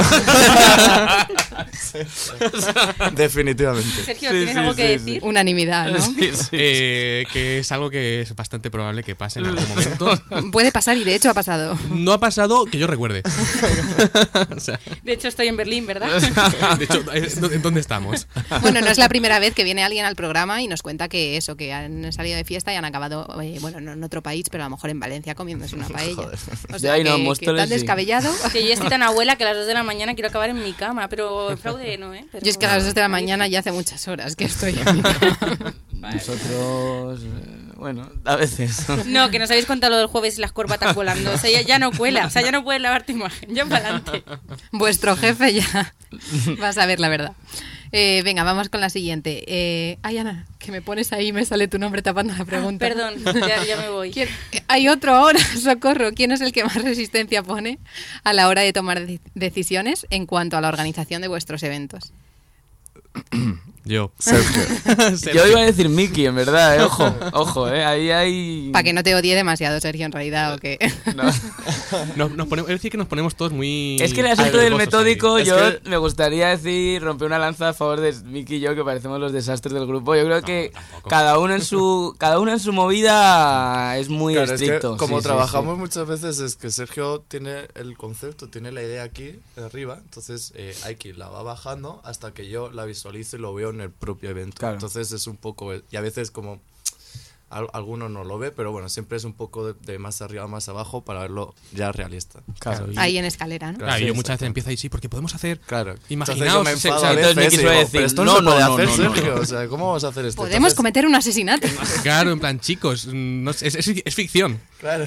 Definitivamente. Sergio, Sí, ¿tienes sí, algo que sí, decir? Unanimidad, ¿no? Sí, sí. Eh, que es algo que es bastante probable que pase en algún momento. Puede pasar y de hecho ha pasado. No ha pasado que yo recuerde. O sea, De hecho, estoy en Berlín, ¿verdad? de hecho, ¿en dónde estamos? Bueno, no es la primera vez que viene alguien al programa y nos cuenta que eso, que han salido de fiesta y han acabado, eh, bueno, no en otro país, pero a lo mejor en Valencia comiéndose una paella. O sea, Ya, y no, que, Móstoles, que tan sí. descabellado. Que yo estoy tan abuela que a las dos de la mañana quiero acabar en mi cama, pero fraude no, ¿eh? Pero- Yo es que a las dos de la mañana ya hace muchas horas que estoy en mi cama. Nosotros, eh, bueno, a veces. No, que nos habéis contado lo del jueves y las corbatas volando. O sea, ya, ya no cuela. O sea, ya no puedes lavar tu imagen. Ya para adelante. Vuestro jefe ya va a saber la verdad. Eh, venga, vamos con la siguiente. Eh, ay, Ana, que me pones ahí y me sale tu nombre tapando la pregunta. Perdón, ya, ya me voy. ¿Quién- Hay otro ahora, socorro. ¿Quién es el que más resistencia pone a la hora de tomar de- decisiones en cuanto a la organización de vuestros eventos? Yo. Sergio. Yo iba a decir Miki, en verdad, eh. Ojo, ojo, eh. Ahí hay. Para que no te odie demasiado, Sergio, en realidad, o que... No. Nos, nos ponemos, es decir, que nos ponemos todos muy. Es que el asunto del nerviosos metódico, ahí. yo Es que- me gustaría decir, romper una lanza a favor de Miki y yo, que parecemos los desastres del grupo. Yo creo que tampoco. cada uno en su cada uno en su movida es muy Claro, es que estricto. como Sí, sí, trabajamos sí. muchas veces es que Sergio tiene el concepto, tiene la idea aquí arriba, entonces eh, Aiki la va bajando hasta que yo la visualizo y lo veo en el propio evento. Claro. Entonces es un poco, y a veces como al- alguno no lo ve, pero bueno, siempre es un poco de, de más arriba a más abajo para verlo ya realista. Claro. ¿sabes? Ahí en escalera, ¿no? Claro, y yo Sí, muchas veces exacto. empiezo ahí, sí, porque podemos hacer. Claro. Imaginaos, Entonces yo me se- enfado se- a entonces veces Miki y suele digo, decir, pero esto no, no, se no, puede no, hacer, no, no. Sergio. O sea, ¿cómo vamos a hacer esto? Podemos Entonces, cometer un asesinato. Claro, en plan, chicos, mm, no sé, es, es, es ficción. Claro.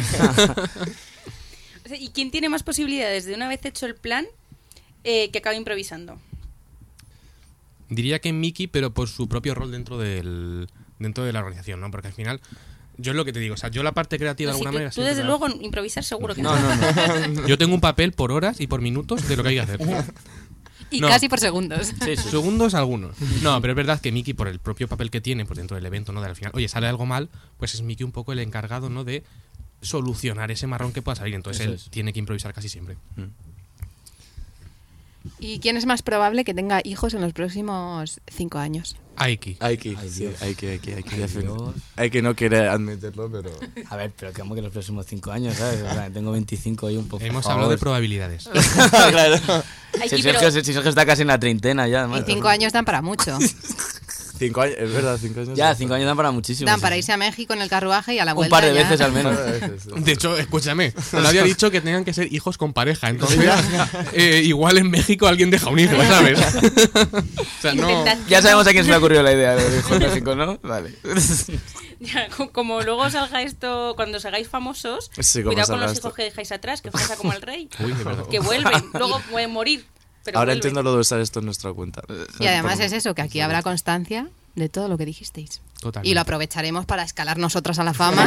O sea, ¿y quién tiene más posibilidades de una vez hecho el plan eh, que acabe improvisando? Diría que Mickey, pero por su propio rol dentro del dentro de la organización, ¿no? Porque al final, yo es lo que te digo, o sea, yo la parte creativa No, de sí, alguna tú, manera. tú siempre desde la- luego improvisar seguro que No, no, no. Yo tengo un papel por horas y por minutos de lo que hay que hacer. Y No. casi por segundos. Sí, sí. Segundos algunos. No, pero es verdad que Mickey, por el propio papel que tiene pues dentro del evento, ¿no? De al final, oye, sale algo mal, pues es Mickey un poco el encargado, ¿no? De solucionar ese marrón que pueda salir. Entonces Eso él es. tiene que improvisar casi siempre. ¿Y quién es más probable que tenga hijos en los próximos cinco años? Aiki. Aiki, Ay, sí, Dios. Aiki, Aiki, Aiki, Ay, definitivamente. Dios. Aiki no quiere admitirlo, pero... A ver, pero que como que los próximos cinco años, ¿sabes? O sea, tengo veinticinco y un poco. Hemos por hablado de favor. probabilidades. claro. Ay, Si sí, Sergio, pero- si Sergio está casi en la treintena ya. Y además. cinco años dan para mucho. Cinco años, es verdad, cinco años. Ya, cinco años dan para muchísimo. Dan sí, para sí. irse a México en el carruaje y a la Un vuelta par de ya- veces al menos. Par de veces, sí. De hecho, escúchame, no había dicho que tengan que ser hijos con pareja, entonces eh, igual en México alguien deja un hijo, ¿sabes? O sea, no... Intentad- Ya sabemos a quién se le ha ocurrido la idea de hijo en México, ¿no? Vale. Ya, co- como luego salga esto, cuando os hagáis famosos, Sí, como cuidado con salga los esto. hijos que dejáis atrás, que os pasa como al rey. Uy, de verdad. Que vuelven, luego pueden morir. Pero Ahora vuelven. entiendo lo de usar esto en nuestra cuenta. Y además Por- es eso, que aquí habrá constancia de todo lo que dijisteis. Totalmente. Y lo aprovecharemos para escalar nosotras a la fama.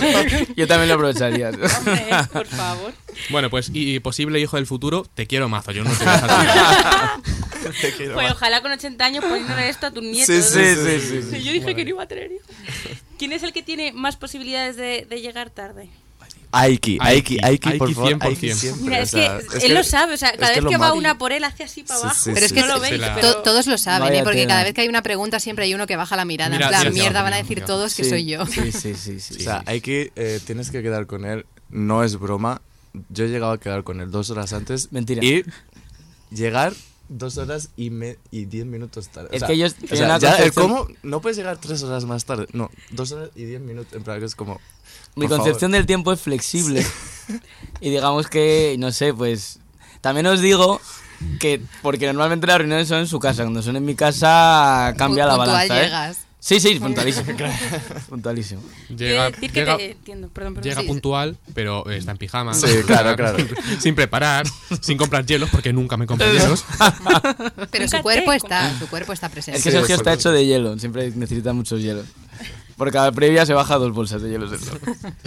Yo también lo aprovecharía. Hombre, por favor. Bueno, pues, y posible hijo del futuro, te quiero mazo, yo no te voy a dejar. Te quiero Pues más. ojalá con ochenta años poniéndole esto a tus nietos. Sí, sí, sí, sí, sí. Yo dije que no iba a tener hijos. ¿Quién es el que tiene más posibilidades de, de llegar tarde? Aiki, Aiki, Aiki, por Aiki favor. cien por Aiki cien. siempre, Mira, o es sea, que él lo sabe, o sea, cada es vez que, lo va mal- una por él hace así para Sí, abajo. sí, Pero es que no lo veis, se la- pero... to- todos lo saben, Vaya ¿eh? Porque tela. cada vez que hay una pregunta siempre hay uno que baja la mirada. Mira, en plan, tira hacia mierda, abajo, van a mira, decir mira. todos que Sí, soy yo. Sí, sí, sí. sí. O sea, Aiki, eh, tienes que quedar con él. No es broma. Yo he llegado a quedar con él dos horas antes. Mentira. Y llegar dos horas y, me, y diez minutos tarde. Es que ellos o tienen sea, una ya el concepción- cómo no puedes llegar tres horas más tarde. No, dos horas y diez minutos. En plan, que es como. Mi por concepción favor. del tiempo es flexible. Y digamos que, no sé, pues... También os digo que... Porque normalmente las reuniones son en su casa. Cuando son en mi casa cambia la Puntual balanza, ¿eh? llegas. Sí, sí, puntualísimo. puntualísimo. Llega, Quiero decir que llega, te entiendo, perdón, perdón. llega Sí. puntual, pero está en pijama. Sí, claro, claro. Sin preparar, sin comprar hielos, porque nunca me compro hielos. Pero Nunca su cuerpo te- está, su cuerpo está presente. Es que Sí, Sergio sí, está sí. hecho de hielo. Siempre necesita muchos hielos. Por cada previa se baja dos bolsas de hielos dentro.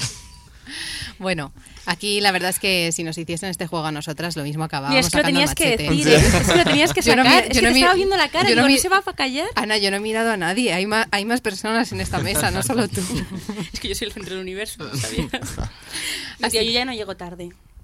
Bueno, aquí la verdad es que si nos hiciesen este juego a nosotras, lo mismo acabábamos Mira, es que lo sacando el tenías que machete. decir, ¿eh? Es que lo tenías que Yo no sacar. mi- es yo que no te mi- estaba viendo la cara yo y no digo, mi- ¿no se va a callar? Ana, yo no he mirado a nadie. Hay más, hay más personas en esta mesa, no solo tú. Es que yo soy el centro del universo, ¿no sabías? Así- Tía, yo ya no llego tarde.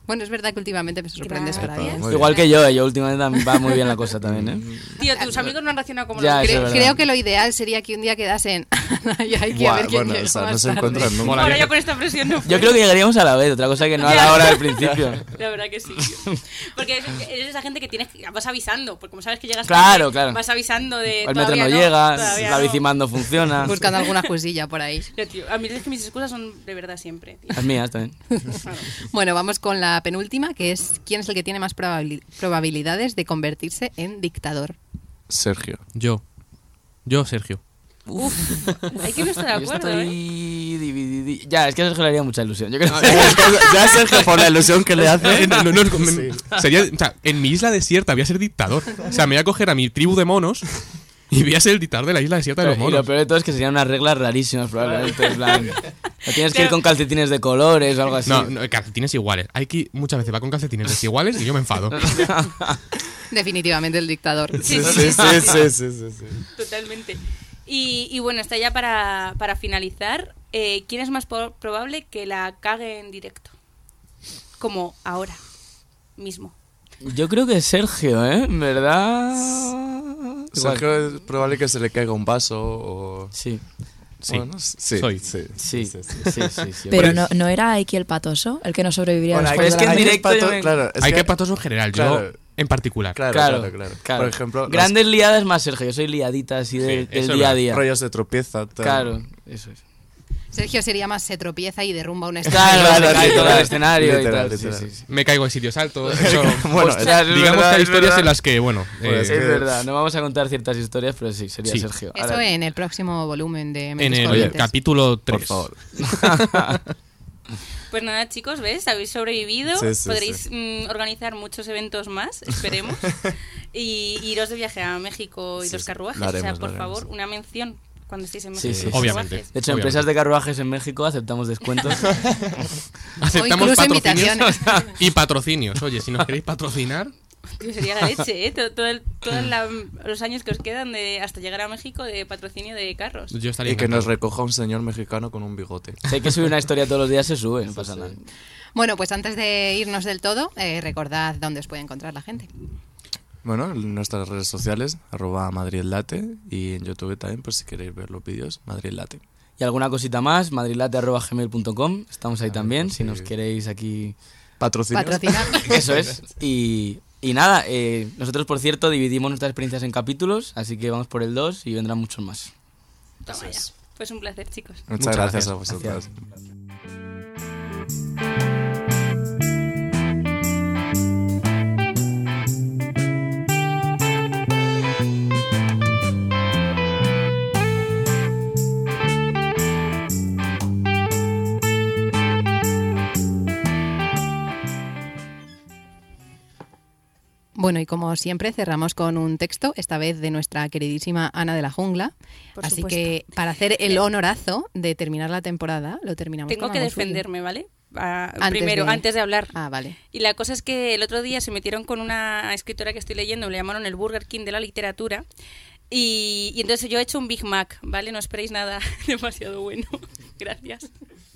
Bueno, es verdad que últimamente me sorprendes para Gracias. bien. Muy Igual bien. que yo, yo últimamente también va muy bien la cosa también, ¿eh? Tío, tus amigos no han reaccionado como Ya, los eso Cre- es verdad. creo que lo ideal sería que un día quedasen y hay que Buah, ver quién bueno, llega o sea, más no se tarde. encuentran nunca. Mola. Ahora yo con esta presión no Yo creo que llegaríamos a la vez, otra cosa que no a la hora del principio. La verdad que sí. Porque eres, eres esa gente que tienes que- vas avisando, porque como sabes que llegas Claro, tarde, claro. vas avisando de El metro todavía no llega, todavía la no. bicimando funciona. Buscando alguna cosilla por ahí. Ya, tío, a mí es que mis excusas son de verdad siempre, tío. Las mías también. Bueno, vamos con la penúltima, que es ¿quién es el que tiene más probabil- probabilidades de convertirse en dictador? Sergio. Yo. Yo, Sergio. Hay que no estar de Yo acuerdo, ¿eh? estoy dividido. Ya, es que a Sergio le haría mucha ilusión. Yo creo que... Ya Sergio, por la ilusión que le hace. No, no, no, me- sería, o sea, en mi isla desierta voy a ser dictador. O sea, me voy a coger a mi tribu de monos y voy a ser el dictador de la isla desierta de los Y lo monos. peor de todo es que serían unas reglas rarísimas, probablemente. En plan, o tienes que ir con calcetines de colores o algo así. No, no, calcetines iguales. Hay que ir- muchas veces va con calcetines desiguales y yo me enfado. Definitivamente el dictador. Sí, sí, Sí, sí, sí, sí, sí, sí. Totalmente. Y, y bueno, está ya para, para finalizar. Eh, ¿Quién es más po- probable que la cague en directo? Como ahora mismo. Yo creo que Sergio, ¿eh? En verdad. Igual. Sergio es probable que se le caiga un vaso o... Sí, Sí. Bueno, sí, Soy. sí, sí, sí, sí, sí, sí. Pero Pues- no, no era Aiki el patoso, el que no sobreviviría Bueno, después es de que la en caída? directo yo me- claro, es Hay que- que patoso en general, Claro. yo en particular. Claro, Claro, claro, claro, claro. Por ejemplo, Grandes liadas más Sergio, yo soy liadita así del, Sí, del eso es día a verdad. día. rollos de tropieza. tal. Claro, eso es. Sergio sería más se tropieza y derrumba un Claro, escenario. se cae todo el literal, escenario y literal, tal. Sí, literal. sí, sí. Me caigo en sitios altos. Eso, Bueno, Ostras, es digamos verdad, que hay es historias verdad. en las que, bueno, Pues eh, Es que- verdad, no vamos a contar ciertas historias, pero sí, sería Sí. Sergio. Eso Ahora- en el próximo volumen de en Mentes el Corrientes. capítulo por tres. favor. Pues nada, chicos, ¿ves? Habéis sobrevivido. Sí, sí, Podréis sí. mm, organizar muchos eventos más, esperemos. Y iros de viaje a México y Sí, los sí, carruajes. lo o sea, haremos, por lo haremos. favor, una mención cuando estéis en Sí, México. sí, con los obviamente. carruajes. De hecho, Obviamente. empresas de carruajes en México aceptamos descuentos. Aceptamos incluso patrocinios invitaciones. y patrocinios. Oye, si nos queréis patrocinar, Tío, sería la leche, ¿eh? Todo, todo el- todos la- los años que os quedan de, hasta llegar a México de patrocinio de carros. yo estaría Y que nos encantado. recoja un señor mexicano con un bigote. Si hay que subir una historia todos los días, se sube, no pasa nada. Bueno, pues antes de irnos del todo, eh, recordad dónde os puede encontrar la gente. Bueno, en nuestras redes sociales, arroba madridlate, y en YouTube también, por si queréis ver los vídeos, madridlate. Y alguna cosita más, madrilate arroba gmail punto com. Estamos ahí Ah, también, pues si sí. nos queréis aquí. Patrocinios. Patrocinar. Eso es. Y, y nada, eh, nosotros, por cierto, dividimos nuestras experiencias en capítulos, así que vamos por el dos y vendrán muchos más. Toma ya. Pues un placer, chicos. Muchas, Muchas gracias, gracias. a vosotras. Bueno, y como siempre cerramos con un texto, esta vez de nuestra queridísima Ana de la Jungla. Por Así supuesto. que para hacer el honorazo de terminar la temporada, lo terminamos Tengo con que algo suyo. defenderme, ¿vale? Ah, Antes primero, de- antes de hablar. Ah, vale. Y la cosa es que el otro día se metieron con una escritora que estoy leyendo, le llamaron el Burger King de la literatura. Y, y entonces yo he hecho un Big Mac, ¿vale? No esperéis nada demasiado bueno. Gracias.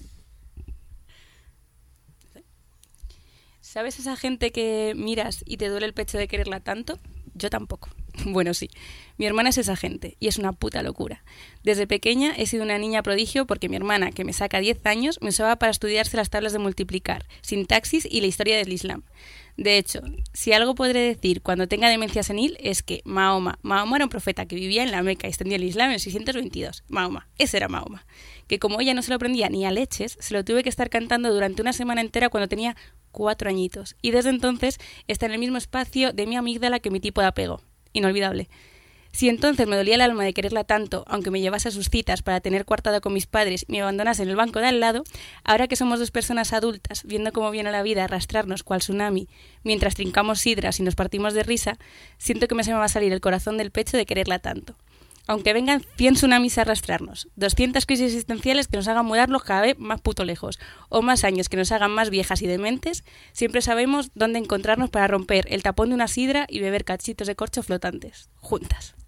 ¿Sabes esa gente que miras y te duele el pecho de quererla tanto? Yo tampoco. Bueno, sí. Mi hermana es esa gente y es una puta locura. Desde pequeña he sido una niña prodigio porque mi hermana, que me saca diez años, me usaba para estudiarse las tablas de multiplicar, sintaxis y la historia del Islam. De hecho, si algo podré decir cuando tenga demencia senil es que Mahoma, Mahoma era un profeta que vivía en la Meca y extendió el Islam en seiscientos veintidós. Mahoma, ese era Mahoma. Que como ella no se lo aprendía ni a leches, se lo tuve que estar cantando durante una semana entera cuando tenía cuatro añitos. Y desde entonces está en el mismo espacio de mi amígdala que mi tipo de apego. Inolvidable. Si entonces me dolía el alma de quererla tanto, aunque me llevase a sus citas para tener coartada con mis padres y me abandonase en el banco de al lado, ahora que somos dos personas adultas, viendo cómo viene la vida arrastrarnos cual tsunami, mientras trincamos sidras y nos partimos de risa, siento que me se me va a salir el corazón del pecho de quererla tanto. Aunque vengan cien tsunamis a arrastrarnos, doscientas crisis existenciales que nos hagan mudarnos cada vez más puto lejos, o más años que nos hagan más viejas y dementes, siempre sabemos dónde encontrarnos para romper el tapón de una sidra y beber cachitos de corcho flotantes, juntas.